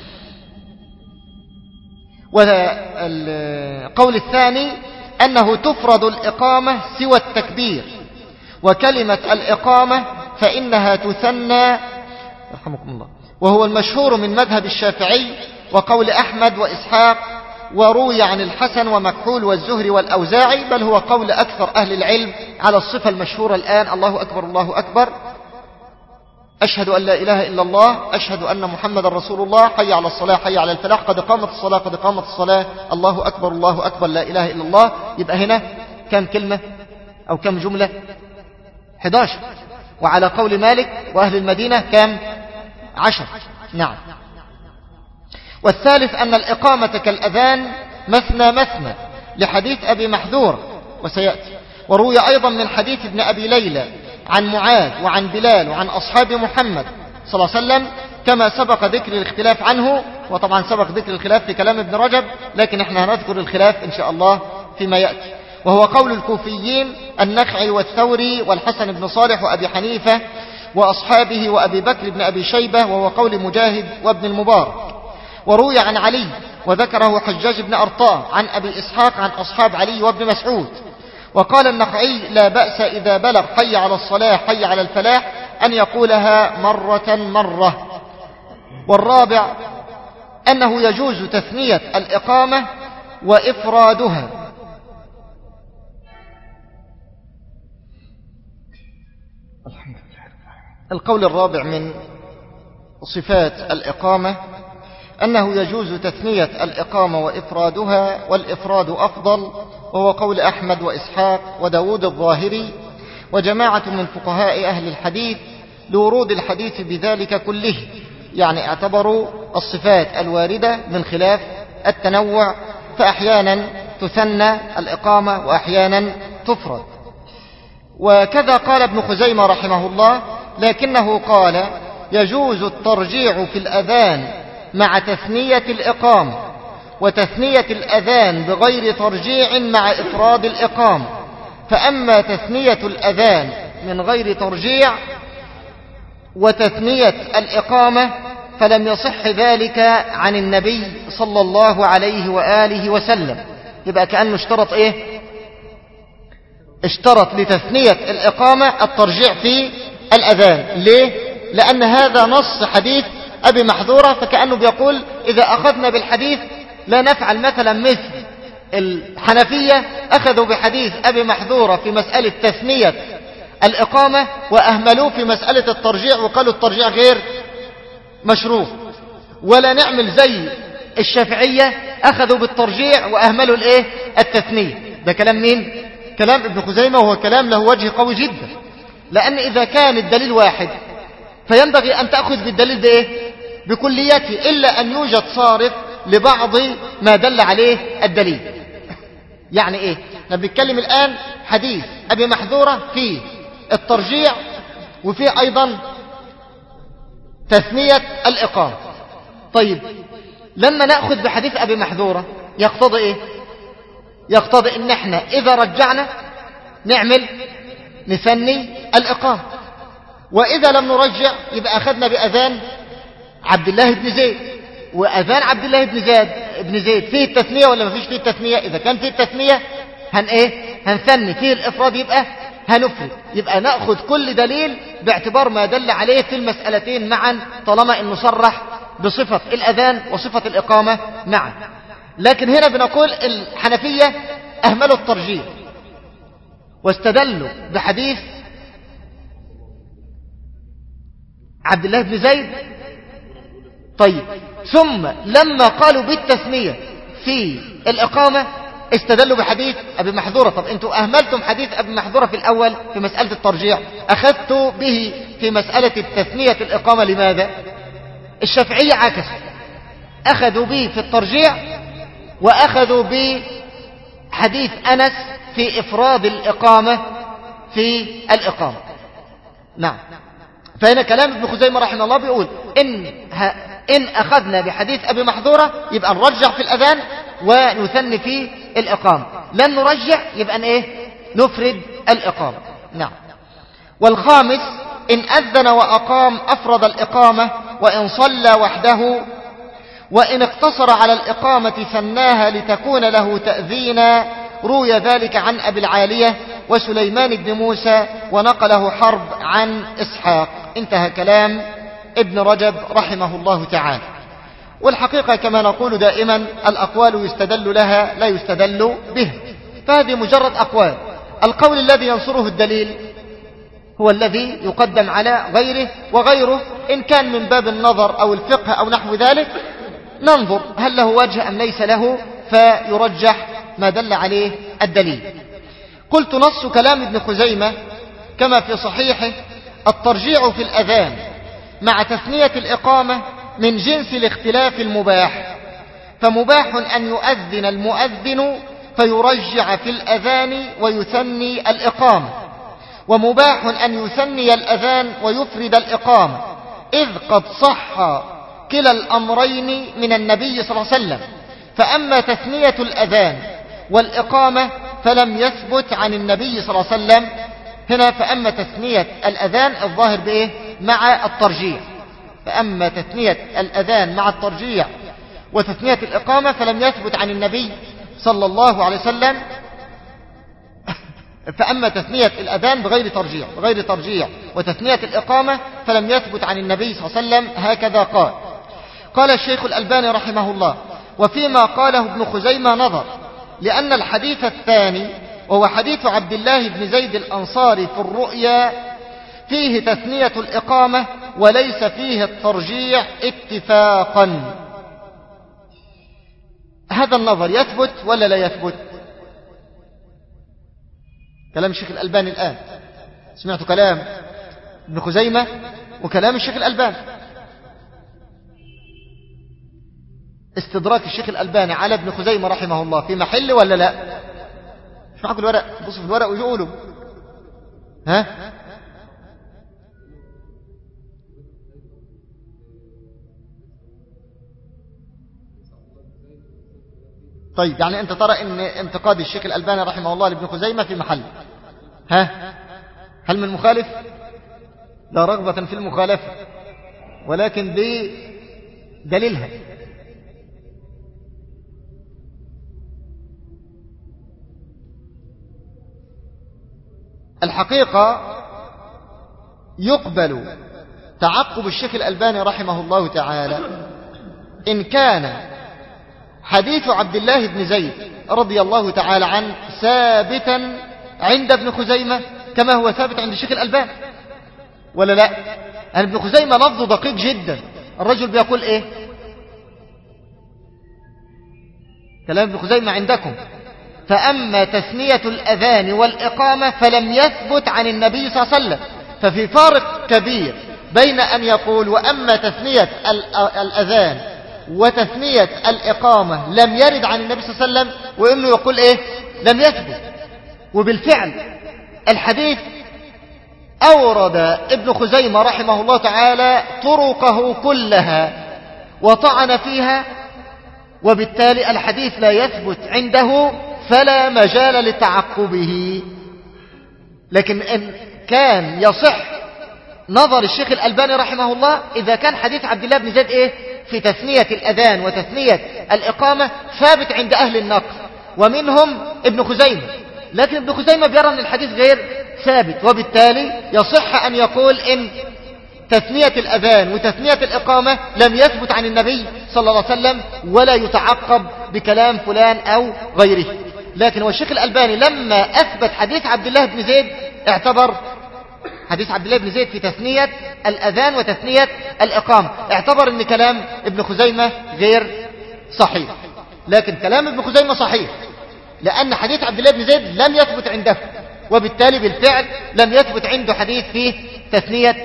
والقول الثاني أنه تفرد الإقامة سوى التكبير، وكلمة الإقامة فإنها تثنى رحمكم الله، وهو المشهور من مذهب الشافعي وقول أحمد وإسحاق، وروي عن الحسن ومكحول والزهري والأوزاعي، بل هو قول أكثر أهل العلم على الصفة المشهورة الآن: الله أكبر الله أكبر، أشهد أن لا إله إلا الله، أشهد أن محمد رسول الله، حي على الصلاة حي على الفلاح، قد قامت الصلاة قد قامت الصلاة، الله أكبر الله أكبر، لا إله إلا الله. يبقى هنا كم كلمة أو كم جملة؟ أحد عشر. وعلى قول مالك وأهل المدينة كم؟ عشر. نعم. والثالث أن الإقامة كالأذان مثنى مثنى، لحديث أبي محذور وسيأتي. وروي أيضا من حديث ابن أبي ليلى عن معاذ وعن بلال وعن أصحاب محمد صلى الله عليه وسلم، كما سبق ذكر الاختلاف عنه. وطبعا سبق ذكر الخلاف في كلام ابن رجب، لكن احنا هنذكر الخلاف إن شاء الله فيما يأتي. وهو قول الكوفيين النخعي والثوري والحسن بن صالح وأبي حنيفة وأصحابه وأبي بكر بن أبي شيبة، وهو قول مجاهد وابن المبارك. وروي عن علي وذكره حجاج بن أرطاة عن أبي إسحاق عن أصحاب علي وابن مسعود. وقال النخعي: لا بأس إذا بلغ حي على الصلاة حي على الفلاح أن يقولها مرة مرة. والرابع أنه يجوز تثنية الإقامة وإفرادها. القول الرابع من صفات الإقامة أنه يجوز تثنية الإقامة وإفرادها، والإفراد أفضل، وهو قول أحمد وإسحاق وداود الظاهري وجماعة من فقهاء أهل الحديث لورود الحديث بذلك كله، يعني اعتبروا الصفات الواردة من خلاف التنوع، فأحيانا تثنى الإقامة وأحيانا تفرد. وكذا قال ابن خزيمة رحمه الله، لكنه قال: يجوز الترجيع في الأذان مع تثنية الإقامة، وتثنية الأذان بغير ترجيع مع إفراد الإقامة. فأما تثنية الأذان من غير ترجيع وتثنية الإقامة فلم يصح ذلك عن النبي صلى الله عليه وآله وسلم. يبقى كأنه اشترط إيه؟ اشترط لتثنية الإقامة الترجيع في الأذان. ليه؟ لأن هذا نص حديث أبي محذورة، فكأنه بيقول إذا أخذنا بالحديث لا نفعل مثلا مثل الحنفية أخذوا بحديث أبي محذورة في مسألة تثنية الإقامة وأهملوه في مسألة الترجيع وقالوا الترجيع غير مشروع، ولا نعمل زي الشافعية أخذوا بالترجيع وأهملوا الإيه؟ التثنية. ده كلام مين؟ كلام ابن خزيمة، وهو كلام له وجه قوي جدا، لأن إذا كان الدليل واحد فينبغي أن تأخذ بالدليل بإيه؟ بكليته، إلا أن يوجد صارف لبعض ما دل عليه الدليل. يعني إيه؟ نحن بنتكلم الآن حديث أبي محذورة فيه الترجيع وفيه أيضا تثنية الإقامة. طيب لما نأخذ بحديث أبي محذورة يقتضي إيه؟ يقتضي إن احنا إذا رجعنا نعمل نثني الإقامة، وإذا لم نرجع يبقى أخذنا بأذان عبد الله بن زيد، وأذان عبد الله بن زيد ابن زيد فيه التثنية ولا ما فيش فيه التثنية؟ إذا كان فيه التثنية هن إيه؟ هنثني. فيه الإفراد يبقى هنفرد. يبقى نأخذ كل دليل باعتبار ما دل عليه في المسألتين معا، طالما إنه صرح بصفة الأذان وصفة الإقامة معا. لكن هنا بنقول الحنفية أهملوا الترجيح واستدلوا بحديث عبد الله بن زيد. طيب ثم لما قالوا بالتثنية في الإقامة استدلوا بحديث أبي محذورة. طب أنتوا أهملتم حديث أبي محذورة في الأول في مسألة الترجيع، أخذتوا به في مسألة التثنية الإقامة. لماذا؟ الشافعية عكسوا، أخذوا به في الترجيع وأخذوا بحديث أنس في إفراد الإقامة في الإقامة. نعم. فهنا كلام ابن خزيمة رحمه الله بيقول إن, إن أخذنا بحديث أبي محذورة يبقى نرجع في الأذان ونثني في الإقامة، لن نرجع يبقى أن إيه؟ نفرد الإقامة. نعم. والخامس إن أذن وأقام أفرد الإقامة، وإن صلى وحده، وإن اقتصر على الإقامة ثناها لتكون له تأذينا. روي ذلك عن أبي العالية وسليمان بن موسى، ونقله حرب عن إسحاق. انتهى كلام ابن رجب رحمه الله تعالى. والحقيقة كما نقول دائما الأقوال يستدل لها لا يستدل بها، فهذه مجرد أقوال. القول الذي ينصره الدليل هو الذي يقدم على غيره، وغيره إن كان من باب النظر أو الفقه أو نحو ذلك ننظر هل له وجه أم ليس له، فيرجح ما دل عليه الدليل. قلت نص كلام ابن خزيمة كما في صحيحه الترجيع في الأذان مع تثنية الإقامة من جنس الاختلاف المباح، فمباح أن يؤذن المؤذن فيرجع في الأذان ويثني الإقامة، ومباح أن يثني الأذان ويفرد الإقامة، إذ قد صح كلا الأمرين من النبي صلى الله عليه وسلم. فأما تثنية الأذان والإقامة فلم يثبت عن النبي صلى الله عليه وسلم. هنا فأما تثنية الأذان الظاهر بإيه؟ مع الترجيع. فأما تثنية الأذان مع الترجيع وتثنية الإقامة فلم يثبت عن النبي صلى الله عليه وسلم. فأما تثنية الأذان بغير ترجيع بغير ترجيع وتثنية الإقامة فلم يثبت عن النبي صلى الله عليه وسلم. هكذا قال. قال الشيخ الألباني رحمه الله: وفيما قاله ابن خزيمة نظر، لأن الحديث الثاني وهو حديث عبد الله بن زيد الأنصاري في الرؤيا فيه تثنية الإقامة وليس فيه الترجيع اتفاقا. هذا النظر يثبت ولا لا يثبت؟ كلام الشيخ الألباني الآن. سمعت كلام ابن خزيمة وكلام الشيخ الألباني. استدراك الشيخ الألباني على ابن خزيمة رحمه الله في محل ولا لا؟ مش معكم الورق؟ بصوا في الورق ويقولوا ها؟ طيب يعني أنت ترى أن انتقاد الشيخ الألباني رحمه الله لابن خزيمة في محل، ها؟ هل من مخالف؟ لا رغبة في المخالفة، ولكن بدليلها. الحقيقة يقبل تعقب الشيخ الألباني رحمه الله تعالى: إن كان حديث عبد الله بن زيد رضي الله تعالى عنه ثابتا عند ابن خزيمة كما هو ثابت عند الشيخ الألباني ولا لا؟ يعني ابن خزيمة لفظه دقيق جدا. الرجل بيقول ايه؟ كلام ابن خزيمة عندكم: فأما تثنية الأذان والإقامة فلم يثبت عن النبي صلى الله عليه وسلم. ففي فارق كبير بين أن يقول وأما تثنية الأذان وتثنية الإقامة لم يرد عن النبي صلى الله عليه وسلم، وإنه يقول إيه؟ لم يثبت. وبالفعل الحديث أورد ابن خزيمة رحمه الله تعالى طرقه كلها وطعن فيها، وبالتالي الحديث لا يثبت عنده فلا مجال لتعقبه. لكن إن كان يصح نظر الشيخ الألباني رحمه الله إذا كان حديث عبد الله بن زيد إيه؟ في تثنية الأذان وتثنية الإقامة ثابت عند أهل النقل ومنهم ابن خزيمة، لكن ابن خزيمة بيرى أن الحديث غير ثابت، وبالتالي يصح أن يقول إن تثنية الأذان وتثنية الإقامة لم يثبت عن النبي صلى الله عليه وسلم ولا يتعقب بكلام فلان أو غيره. لكن والشيخ الألباني لما أثبت حديث عبد الله بن زيد اعتبر حديث عبد الله بن زيد في تثنية الأذان وتثنية الإقامة، اعتبر أن كلام ابن خزيمة غير صحيح. لكن كلام ابن خزيمة صحيح لأن حديث عبد الله بن زيد لم يثبت عنده، وبالتالي بالفعل لم يثبت عنده حديث في تثنية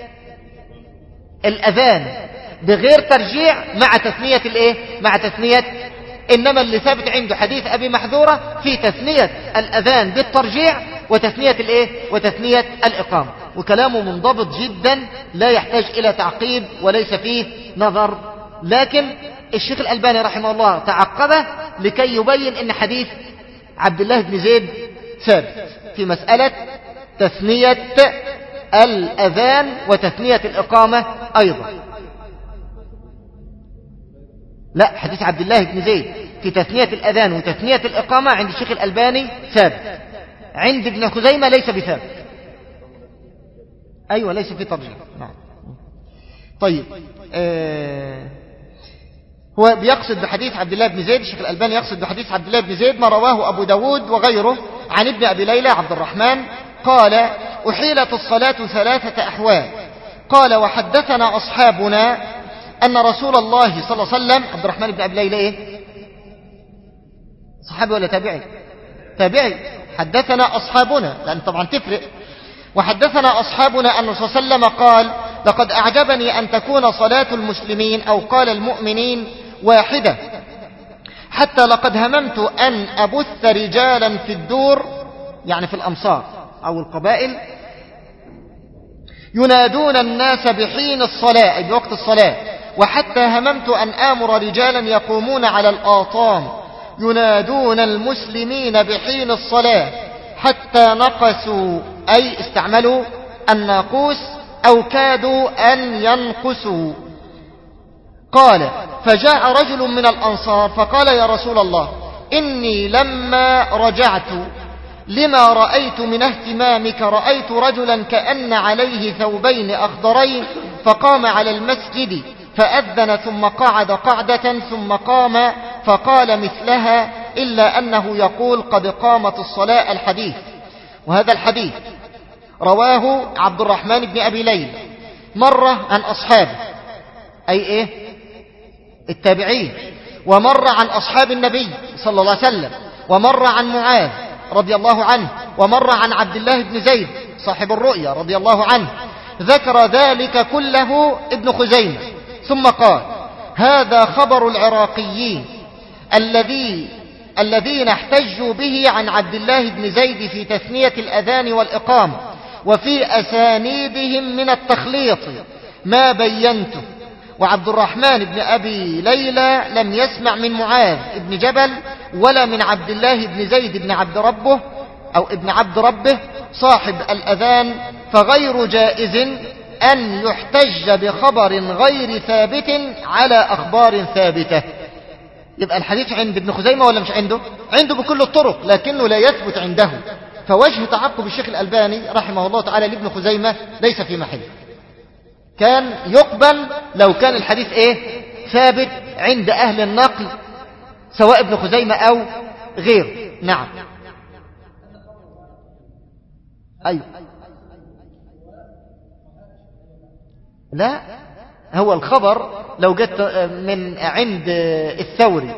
الأذان بغير ترجيع مع تثنية الإيه؟ مع تثنية. إنما اللي ثابت عنده حديث أبي محذورة في تثنية الأذان بالترجيع وتثنية الإيه؟ وتثنية الإقامة. وكلامه منضبط جدا لا يحتاج إلى تعقيب وليس فيه نظر. لكن الشيخ الألباني رحمه الله تعقبه لكي يبين أن حديث عبد الله بن زيد ثابت في مسألة تثنية الأذان وتثنية الإقامة أيضا. لا، حديث عبد الله بن زيد في تثنية الأذان وتثنية الإقامة عند الشيخ الألباني ثابت، عند ابن خزيمة ليس بثابت. أيوة ليس في ترجيح. نعم. طيب آه هو بيقصد بحديث عبد الله بن زيد، الشيخ الألباني يقصد بحديث عبد الله بن زيد ما رواه أبو داود وغيره عن ابن أبي ليلى عبد الرحمن قال: أحيلت الصلاة ثلاثة أحوال. قال: وحدثنا أصحابنا أن رسول الله صلى الله عليه وسلم. عبد الرحمن بن أبي ليلى إيه؟ صحابي ولا تابعي؟ تابعي. حدثنا أصحابنا لأن طبعا تفرق. وحدثنا أصحابنا أن صلى الله عليه وسلم قال: لقد أعجبني أن تكون صلاة المسلمين أو قال المؤمنين واحدة، حتى لقد هممت أن أبث رجالا في الدور، يعني في الأمصار أو القبائل، ينادون الناس بحين الصلاة أي بوقت الصلاة، وحتى هممت أن آمر رجالا يقومون على الآطام ينادون المسلمين بحين الصلاة حتى نقسوا أي استعملوا الناقوس أو كادوا أن ينقسوا. قال: فجاء رجل من الأنصار فقال: يا رسول الله، إني لما رجعت لما رأيت من اهتمامك رأيت رجلا كأن عليه ثوبين أخضرين فقام على المسجد فأذن ثم قعد قعدة ثم قام فقال مثلها إلا أنه يقول: قد قامت الصلاة. الحديث. وهذا الحديث رواه عبد الرحمن بن أبي ليلى مرة عن أصحابه أي إيه؟ التابعين، ومرة عن أصحاب النبي صلى الله عليه وسلم، ومرة عن معاذ رضي الله عنه، ومرة عن عبد الله بن زيد صاحب الرؤيا رضي الله عنه. ذكر ذلك كله ابن خزيمة ثم قال: هذا خبر العراقيين الذي الذين احتجوا به عن عبد الله بن زيد في تثنية الأذان والإقامة، وفي أسانيدهم من التخليط ما بينته. وعبد الرحمن بن أبي ليلى لم يسمع من معاذ بن جبل ولا من عبد الله بن زيد بن عبد ربه أو ابن عبد ربه صاحب الأذان، فغير جائز أن يحتج بخبر غير ثابت على أخبار ثابتة. يبقى الحديث عند ابن خزيمة ولا مش عنده؟ عنده بكل الطرق لكنه لا يثبت عنده. فوجه تعقب الشيخ الألباني رحمه الله تعالى لابن خزيمة ليس في محل. كان يقبل لو كان الحديث ايه ثابت عند اهل النقل سواء ابن خزيمة او غير. نعم. ايوه. لا، هو الخبر لو جت من عند الثوري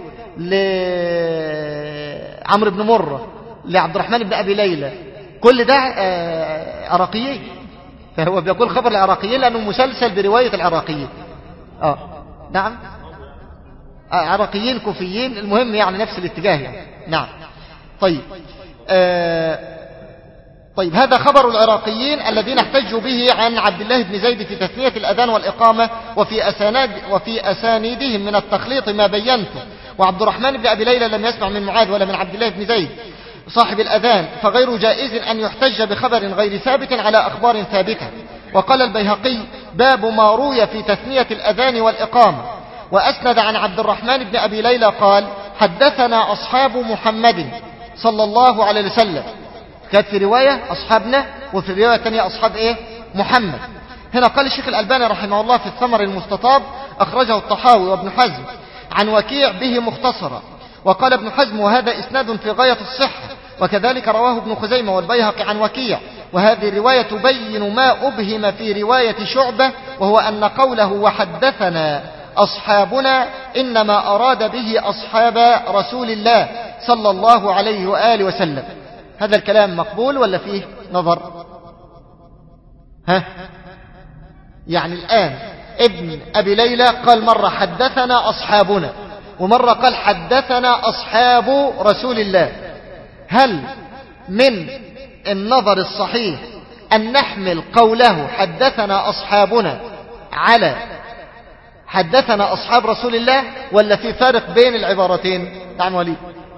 لعمرو بن مرة لعبد الرحمن بن أبي ليلى كل ده عراقيين، فهو بيقول خبر العراقيين لأنه مسلسل برواية العراقيين. آه نعم، آه عراقيين كوفيين، المهم يعني نفس الاتجاه يعني. نعم. طيب آه طيب هذا خبر العراقيين الذين احتجوا به عن عبد الله بن زيد في تثنية الأذان والإقامة وفي أسانيد وفي أسانيدهم من التخليط ما بينته. وعبد الرحمن بن أبي ليلى لم يسمع من معاذ ولا من عبد الله بن زيد صاحب الأذان، فغير جائز أن يحتج بخبر غير ثابت على أخبار ثابتة. وقال البيهقي باب ما روي في تثنية الأذان والإقامة. وأسند عن عبد الرحمن بن أبي ليلى قال حدثنا أصحاب محمد صلى الله عليه وسلم. كانت في رواية أصحابنا وفي رواية تانية أصحاب إيه محمد. هنا قال الشيخ الألباني رحمه الله في الثمر المستطاب أخرجه الطحاوي وابن حزم عن وكيع به مختصرا. وقال ابن حزم وهذا إسناد في غاية الصحة، وكذلك رواه ابن خزيمة والبيهقي عن وكيع. وهذه الرواية تبين ما أبهم في رواية شعبة، وهو أن قوله وحدثنا أصحابنا إنما أراد به أصحاب رسول الله صلى الله عليه وآله وسلم. هذا الكلام مقبول ولا فيه نظر؟ ها يعني الآن ابن أبي ليلى قال مرة حدثنا أصحابنا ومرة قال حدثنا أصحاب رسول الله. هل من النظر الصحيح أن نحمل قوله حدثنا أصحابنا على حدثنا أصحاب رسول الله، ولا في فارق بين العبارتين؟ نعم ولي.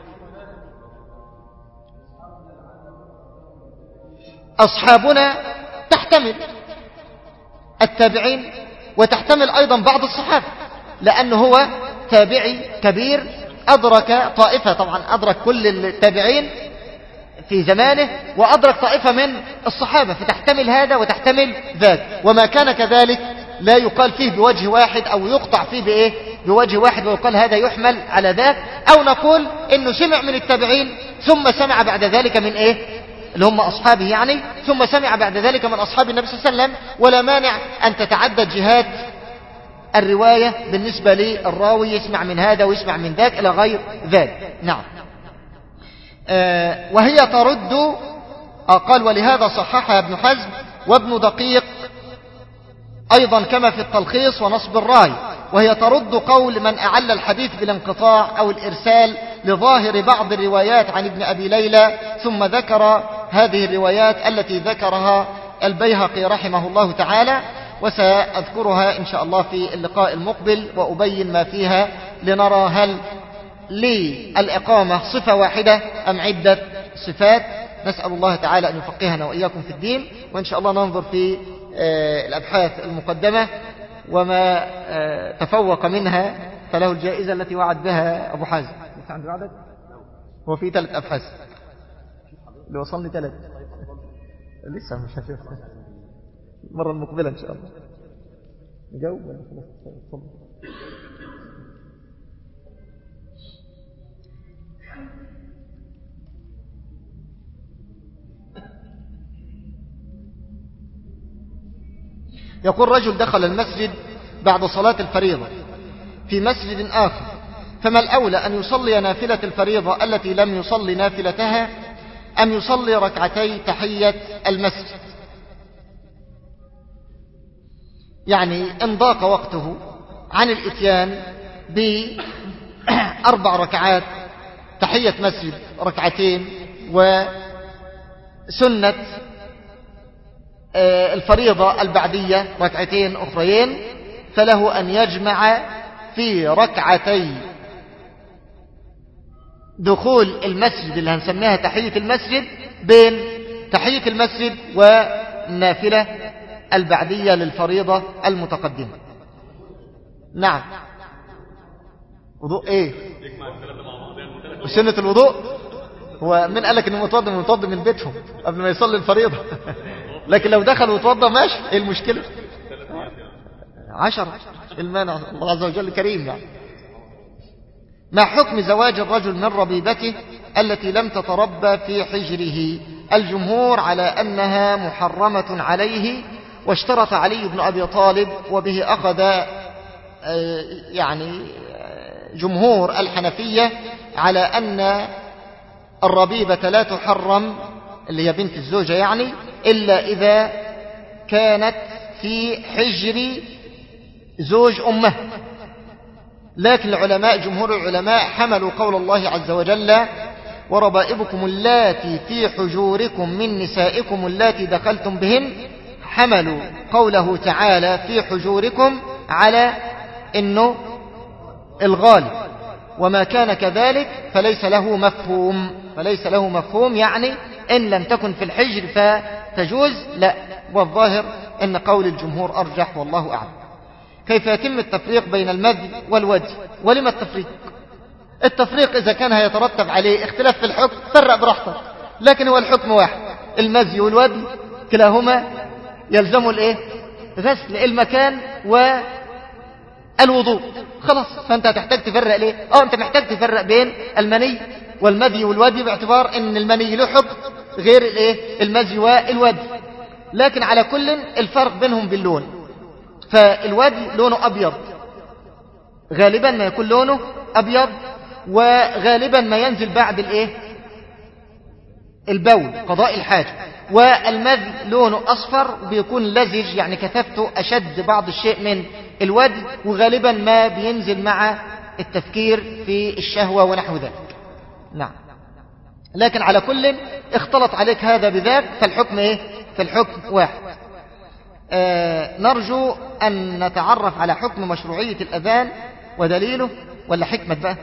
أصحابنا تحتمل التابعين وتحتمل أيضا بعض الصحابة، لأنه هو تابعي كبير أدرك طائفة، طبعا أدرك كل التابعين في زمانه وأدرك طائفة من الصحابة، فتحتمل هذا وتحتمل ذاك. وما كان كذلك لا يقال فيه بوجه واحد أو يقطع فيه بإيه بوجه واحد ويقال هذا يحمل على ذاك، أو نقول إنه سمع من التابعين ثم سمع بعد ذلك من إيه اللي هم أصحابه يعني، ثم سمع بعد ذلك من أصحاب النبي صلى الله عليه وسلم. ولا مانع أن تتعدد جهات الرواية بالنسبة للراوي، يسمع من هذا ويسمع من ذاك إلى غير ذلك. نعم. آه وهي ترد آه قال ولهذا صححها ابن حزم وابن دقيق أيضا كما في التلخيص ونصب الراي. وهي ترد قول من أعل الحديث بالانقطاع أو الإرسال لظاهر بعض الروايات عن ابن أبي ليلى، ثم ذكر هذه الروايات التي ذكرها البيهقي رحمه الله تعالى، وسأذكرها إن شاء الله في اللقاء المقبل وأبين ما فيها لنرى هل للإقامة صفة واحدة أم عدة صفات. نسأل الله تعالى أن يفقهنا وإياكم في الدين، وإن شاء الله ننظر في الأبحاث المقدمة وما تفوق منها فله الجائزة التي وعد بها أبو حازم. لسه عنده عدد؟ هو في ثلاث أبحاث اللي وصلني ثلاث لسه مش هشوف المرة المقبلة إن شاء الله نجاوب ولا خلاص؟ يقول رجل دخل المسجد بعد صلاة الفريضة في مسجد آخر، فما الأولى أن يصلي نافلة الفريضة التي لم يصلي نافلتها أم يصلي ركعتي تحية المسجد؟ يعني إن ضاق وقته عن الإتيان بأربع ركعات تحية مسجد ركعتين وسنة الفريضة البعدية ركعتين أخرين، فله أن يجمع في ركعتي دخول المسجد اللي هنسميها تحية المسجد بين تحية المسجد والنافلة البعدية للفريضة المتقدمة. نعم. وضوء ايه وسنة الوضوء؟ هو من قالك انه متوضى من متوضى من بيتهم قبل ما يصلي الفريضة؟ لكن لو دخل وتوضى ماشي، ايه المشكلة؟ عشرة. المانع الله عز وجل كريم يعني. ما حكم زواج الرجل من ربيبته التي لم تتربى في حجره؟ الجمهور على أنها محرمة عليه، واشترط علي بن أبي طالب، وبه أخذ يعني جمهور الحنفية على أن الربيبة لا تحرم، اللي هي بنت الزوجة يعني، إلا إذا كانت في حجر زوج أمه. لكن العلماء جمهور العلماء حملوا قول الله عز وجل وربائبكم اللاتي في حجوركم من نسائكم اللاتي دخلتم بهن، حملوا قوله تعالى في حجوركم على إنه الغالب، وما كان كذلك فليس له مفهوم، فليس له مفهوم يعني إن لم تكن في الحجر فتجوز، لا. والظاهر إن قول الجمهور أرجح والله أعلم. كيف يتم التفريق بين المذي والودي؟ ولما التفريق؟ التفريق إذا كان هيترتب عليه اختلاف في الحكم فرق براحتك، لكن هو الحكم واحد، المذي والودي كلاهما يلزم الايه؟ غسل المكان والوضوء، خلاص. فانت هتحتاج تفرق ليه؟ اه انت محتاج تفرق بين المني والمذي والودي، باعتبار ان المني له حكم غير الايه؟ المذي والودي. لكن على كل الفرق بينهم باللون، فالودي لونه أبيض، غالبا ما يكون لونه أبيض، وغالبا ما ينزل بعد الايه؟ البول، قضاء الحاجة. والمذي لونه أصفر، بيكون لزج يعني كثافته أشد بعض الشيء من الودي، وغالبا ما بينزل مع التفكير في الشهوة ونحو ذلك. نعم. لكن على كل اختلط عليك هذا بذاك، فالحكم ايه؟ فالحكم واحد. آه نرجو أن نتعرف على حكم مشروعية الأذان ودليله، ولا حكمة بقى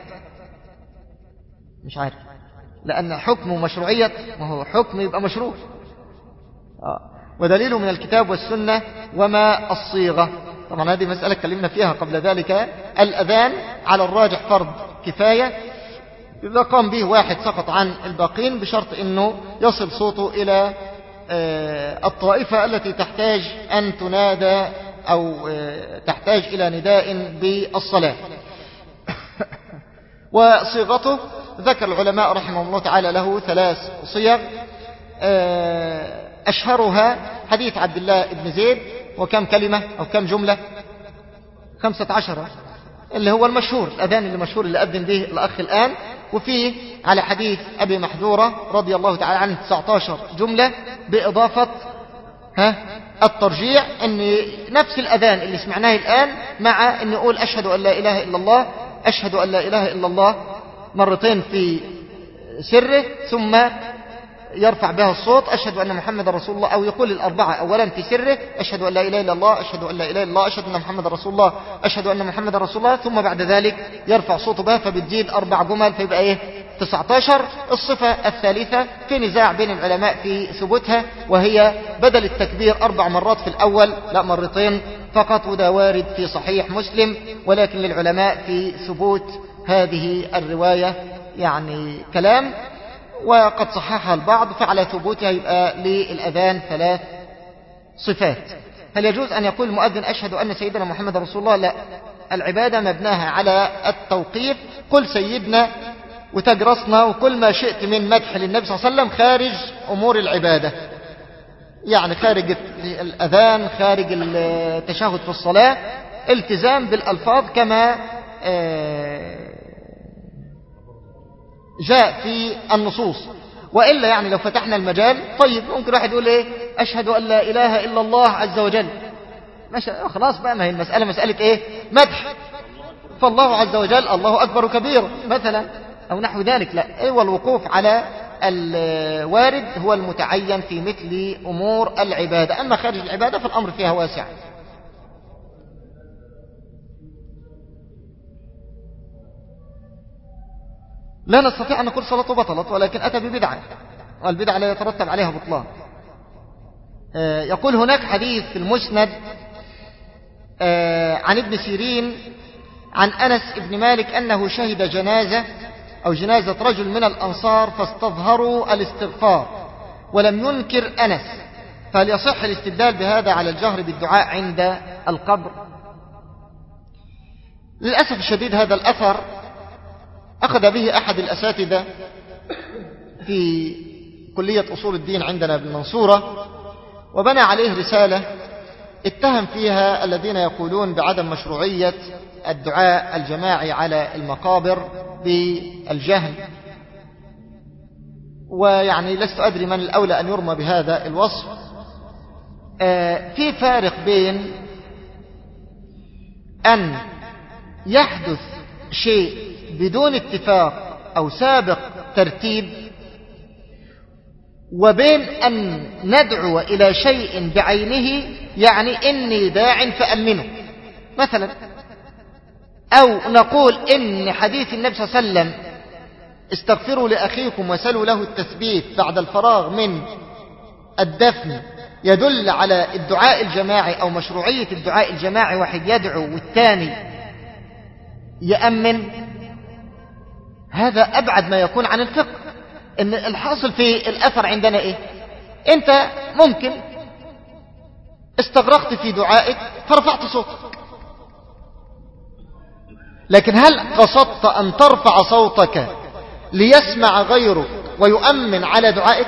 مش عارف، لأن حكم مشروعية ما هو حكم يبقى مشروع. آه. ودليله من الكتاب والسنة وما الصيغة. طبعا هذه مسألة اتكلمنا فيها قبل ذلك. الأذان على الراجح فرض كفاية، إذا قام به واحد سقط عن الباقين، بشرط أنه يصل صوته إلى الطائفة التي تحتاج أن تنادى أو تحتاج إلى نداء بالصلاة. وصيغته ذكر العلماء رحمه الله تعالى له ثلاث صيغ، أشهرها حديث عبد الله بن زيد، وكم كلمة أو كم جملة؟ خمسة عشر، اللي هو المشهور، الأذان اللي مشهور اللي أذن به الأخ الآن. وفيه على حديث أبي محذورة رضي الله تعالى عنه تسعة عشر جملة، بإضافة ها الترجيع، أن نفس الأذان اللي سمعناه الآن، مع أن يقول أشهد أن لا إله إلا الله، أشهد أن لا إله إلا الله مرتين في سره، ثم يرفع بها الصوت أشهد أن محمد رسول الله، أو يقول الأربعة أولا في سره، أشهد أن لا إله إلا الله، أشهد أن لا إله إلا الله، أشهد أن محمد رسول الله، أشهد أن محمد رسول الله، ثم بعد ذلك يرفع صوته بها، فبتزيد أربع جمل، فيبقى إيه؟ تسعة عشر. الصفة الثالثة في نزاع بين العلماء في ثبوتها، وهي بدل التكبير أربع مرات في الأول لا مرتين فقط، وده وارد في صحيح مسلم، ولكن للعلماء في ثبوت هذه الرواية يعني كلام، وقد صححها البعض، فعلى ثبوتها يبقى للأذان ثلاث صفات. هل يجوز أن يقول المؤذن أشهد أن سيدنا محمد رسول الله؟ لا، العبادة مبناها على التوقيف. قل سيدنا وتجرسنا وكل ما شئت من مدح للنبي صلى الله عليه وسلم خارج أمور العبادة، يعني خارج الأذان، خارج التشهد في الصلاة، التزام بالألفاظ كما جاء في النصوص. وإلا يعني لو فتحنا المجال، طيب ممكن واحد يقول إيه؟ أشهد أن لا إله إلا الله عز وجل، ماشي خلاص بقى، ما هي المسألة مسألة إيه؟ مدح، فالله عز وجل الله أكبر كبير مثلا أو نحو ذلك. لا، إيه، والوقوف على الوارد هو المتعين في مثل أمور العبادة. أما خارج العبادة فالأمر فيها واسع. لا نستطيع أن نقول صلاته بطلت، ولكن أتى ببدعة، والبدعة لا يترتب عليها بطلان. يقول هناك حديث في المسند عن ابن سيرين عن أنس بن مالك أنه شهد جنازة أو جنازة رجل من الأنصار فاستظهروا الاستغفار ولم ينكر أنس، فهل يصح الاستدلال بهذا على الجهر بالدعاء عند القبر؟ للأسف الشديد هذا الأثر أخذ به أحد الأساتذة في كلية أصول الدين عندنا بالمنصورة، وبنى عليه رسالة اتهم فيها الذين يقولون بعدم مشروعية الدعاء الجماعي على المقابر بالجهل. ويعني لست أدري من الأولى أن يرمى بهذا الوصف. في فارق بين أن يحدث شيء بدون اتفاق أو سابق ترتيب، وبين أن ندعو إلى شيء بعينه، يعني إني داع فأمنه مثلا، أو نقول إن حديث النبي صلى الله عليه وسلم استغفروا لأخيكم وسلوا له التثبيت بعد الفراغ من الدفن يدل على الدعاء الجماعي أو مشروعية الدعاء الجماعي، واحد يدعو والثاني يأمن. هذا أبعد ما يكون عن الفقه. إن الحاصل في الأثر عندنا إيه؟ أنت ممكن استغرقت في دعائك فرفعت صوتك، لكن هل قصدت أن ترفع صوتك ليسمع غيرك ويؤمن على دعائك؟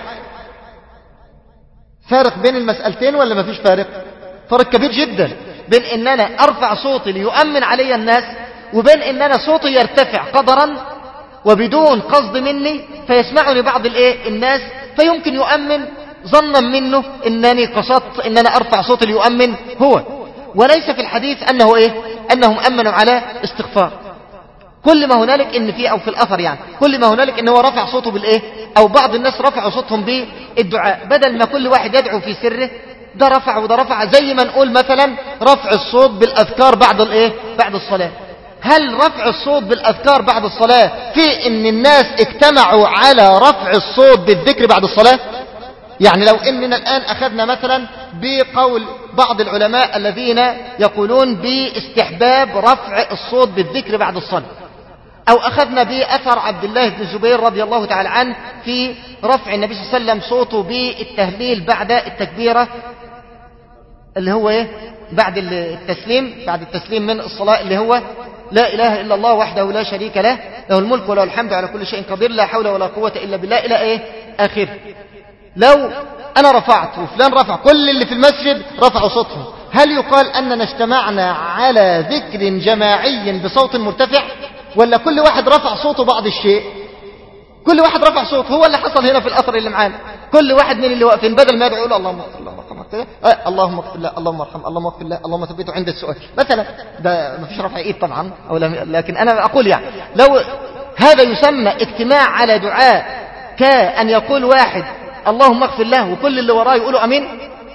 فارق بين المسألتين ولا ما فيش فارق؟ فرق كبير جدا بين ان انا ارفع صوتي ليؤمن علي الناس، وبين ان انا صوتي يرتفع قدرا وبدون قصد مني فيسمعني بعض الايه الناس، فيمكن يؤمن ظنا منه انني قصدت ان انا ارفع صوتي ليؤمن هو، وليس في الحديث انه ايه انهم امنوا على استغفار. كل ما هنالك ان في او في الاثر يعني كل ما هنالك ان هو رفع صوته بالايه، او بعض الناس رفعوا صوتهم بالدعاء، بدل ما كل واحد يدعو في سره، ده رفع وده رفع. زي ما نقول مثلا رفع الصوت بالاذكار بعد الايه بعد الصلاه. هل رفع الصوت بالاذكار بعد الصلاه في ان الناس اجتمعوا على رفع الصوت بالذكر بعد الصلاه؟ يعني لو اننا الان اخذنا مثلا بقول بعض العلماء الذين يقولون باستحباب رفع الصوت بالذكر بعد الصلاه، أو أخذنا بأثر عبد الله بن الزبير رضي الله تعالى عنه في رفع النبي صلى الله عليه وسلم صوته بالتهليل بعد التكبيرة، اللي هو إيه؟ بعد التسليم بعد التسليم من الصلاة، اللي هو لا إله إلا الله وحده لا شريك له، له الملك وله الحمد على كل شيء قدير، لا حول ولا قوة إلا بالله، إلى إيه آخر. لو أنا رفعت وفلان رفع، كل اللي في المسجد رفعوا صوتهم، هل يقال أننا اجتمعنا على ذكر جماعي بصوت مرتفع، ولا كل واحد رفع صوته بعض الشيء؟ كل واحد رفع صوته. هو اللي حصل هنا في الأثر اللي معانا، كل واحد من اللي واقفين بدل ما يدعو يقول اللهم اغفر الله اللهم اغفر الله اللهم اغفر الله اللهم ارحم اللهم اغفر الله اللهم ثبته عند السؤال مثلا، ده ما فيش رفع ايد طبعا، أو لكن أنا أقول يعني لو هذا يسمى اجتماع على دعاء كأن يقول واحد اللهم اغفر الله وكل اللي وراه يقولوا أمين،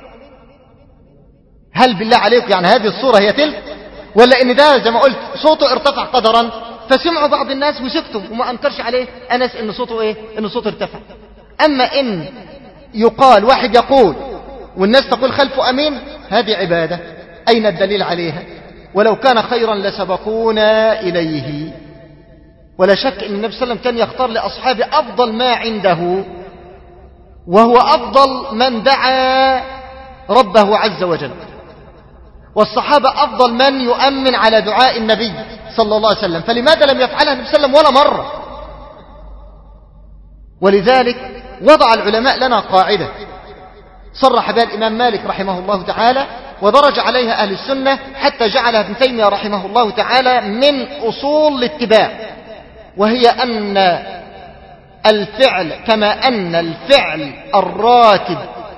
هل بالله عليكم يعني هذه الصورة هي تلك؟ ولا ان ده زي ما قلت صوته ارتفع قدرا فسمعوا بعض الناس وسكتوا وما انكرش عليه انس ان صوته ايه ان صوته ارتفع. اما ان يقال واحد يقول والناس تقول خلفه امين، هذه عبادة اين الدليل عليها؟ ولو كان خيرا لسبقونا اليه. ولا شك ان النبي صلى الله عليه وسلم كان يختار لاصحابه افضل ما عنده، وهو افضل من دعا ربه عز وجل، والصحابة أفضل من يؤمن على دعاء النبي صلى الله عليه وسلم، فلماذا لم يفعلها النبي صلى الله عليه وسلم ولا مرة؟ ولذلك وضع العلماء لنا قاعدة صرح بها الإمام مالك رحمه الله تعالى، ودرج عليها أهل السنة حتى جعلها ابن تيمية رحمه الله تعالى من أصول الاتباع، وهي أن الفعل كما أن الفعل الراتب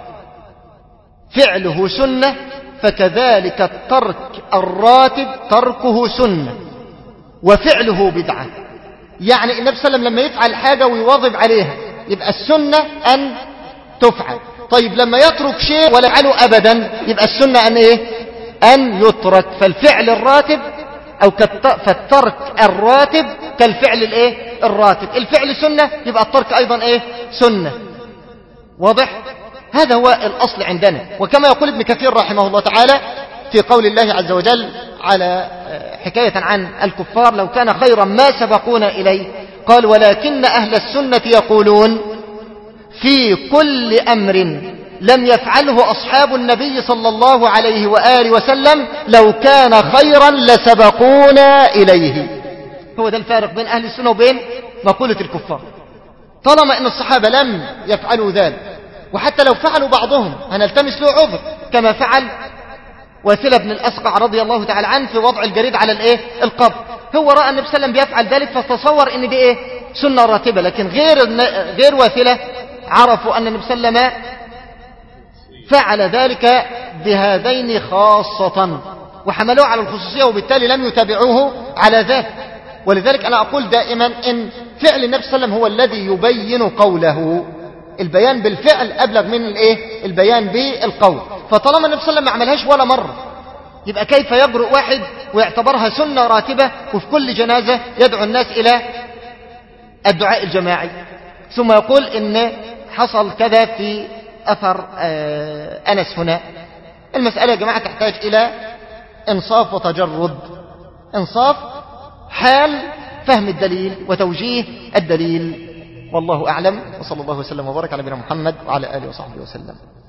فعله سنة، فكذلك الترك الراتب تركه سنة وفعله بدعة. يعني النبي صلى الله عليه وسلم لما يفعل حاجة ويواظب عليها يبقى السنة أن تفعل، طيب لما يترك شيء ولا يفعله أبدا يبقى السنة أن إيه أن يترك. فالفعل الراتب أو فالترك الراتب كالفعل الإيه الراتب، الفعل سنة يبقى الترك أيضا إيه سنة. واضح؟ هذا هو الأصل عندنا. وكما يقول ابن كثير رحمه الله تعالى في قول الله عز وجل على حكاية عن الكفار لو كان خيرا ما سبقونا إليه، قال ولكن أهل السنة يقولون في كل أمر لم يفعله أصحاب النبي صلى الله عليه وآله وسلم لو كان خيرا لسبقونا إليه. هو ده الفارق بين أهل السنة وبين مقولة الكفار. طالما أن الصحابة لم يفعلوا ذلك، وحتى لو فعلوا بعضهم هنلتمس له عذر، كما فعل واثلة بن الأسقع رضي الله تعالى عنه في وضع الجريد على الايه القبر. هو رأى النبي صلى الله عليه وسلم بيفعل ذلك فتصور ان دي ايه سنة راتبة، لكن غير غير واثلة عرفوا أن النبي صلى الله عليه وسلم فعل ذلك بهذين خاصة وحملوه على الخصوصية، وبالتالي لم يتابعوه على ذلك. ولذلك أنا أقول دائما إن فعل النبي صلى الله عليه وسلم هو الذي يبين قوله. البيان بالفعل أبلغ من الإيه؟ البيان بالقول. فطالما النبي صلى الله عليه وسلم ما عملهاش ولا مرة، يبقى كيف يجرؤ واحد ويعتبرها سنة راتبة وفي كل جنازة يدعو الناس إلى الدعاء الجماعي، ثم يقول إن حصل كذا في أثر أنس هنا. المسألة يا جماعة تحتاج إلى إنصاف وتجرد، إنصاف حال فهم الدليل وتوجيه الدليل. والله أعلم، وصلى الله وسلم وبارك على نبينا محمد وعلى آله وصحبه وسلم.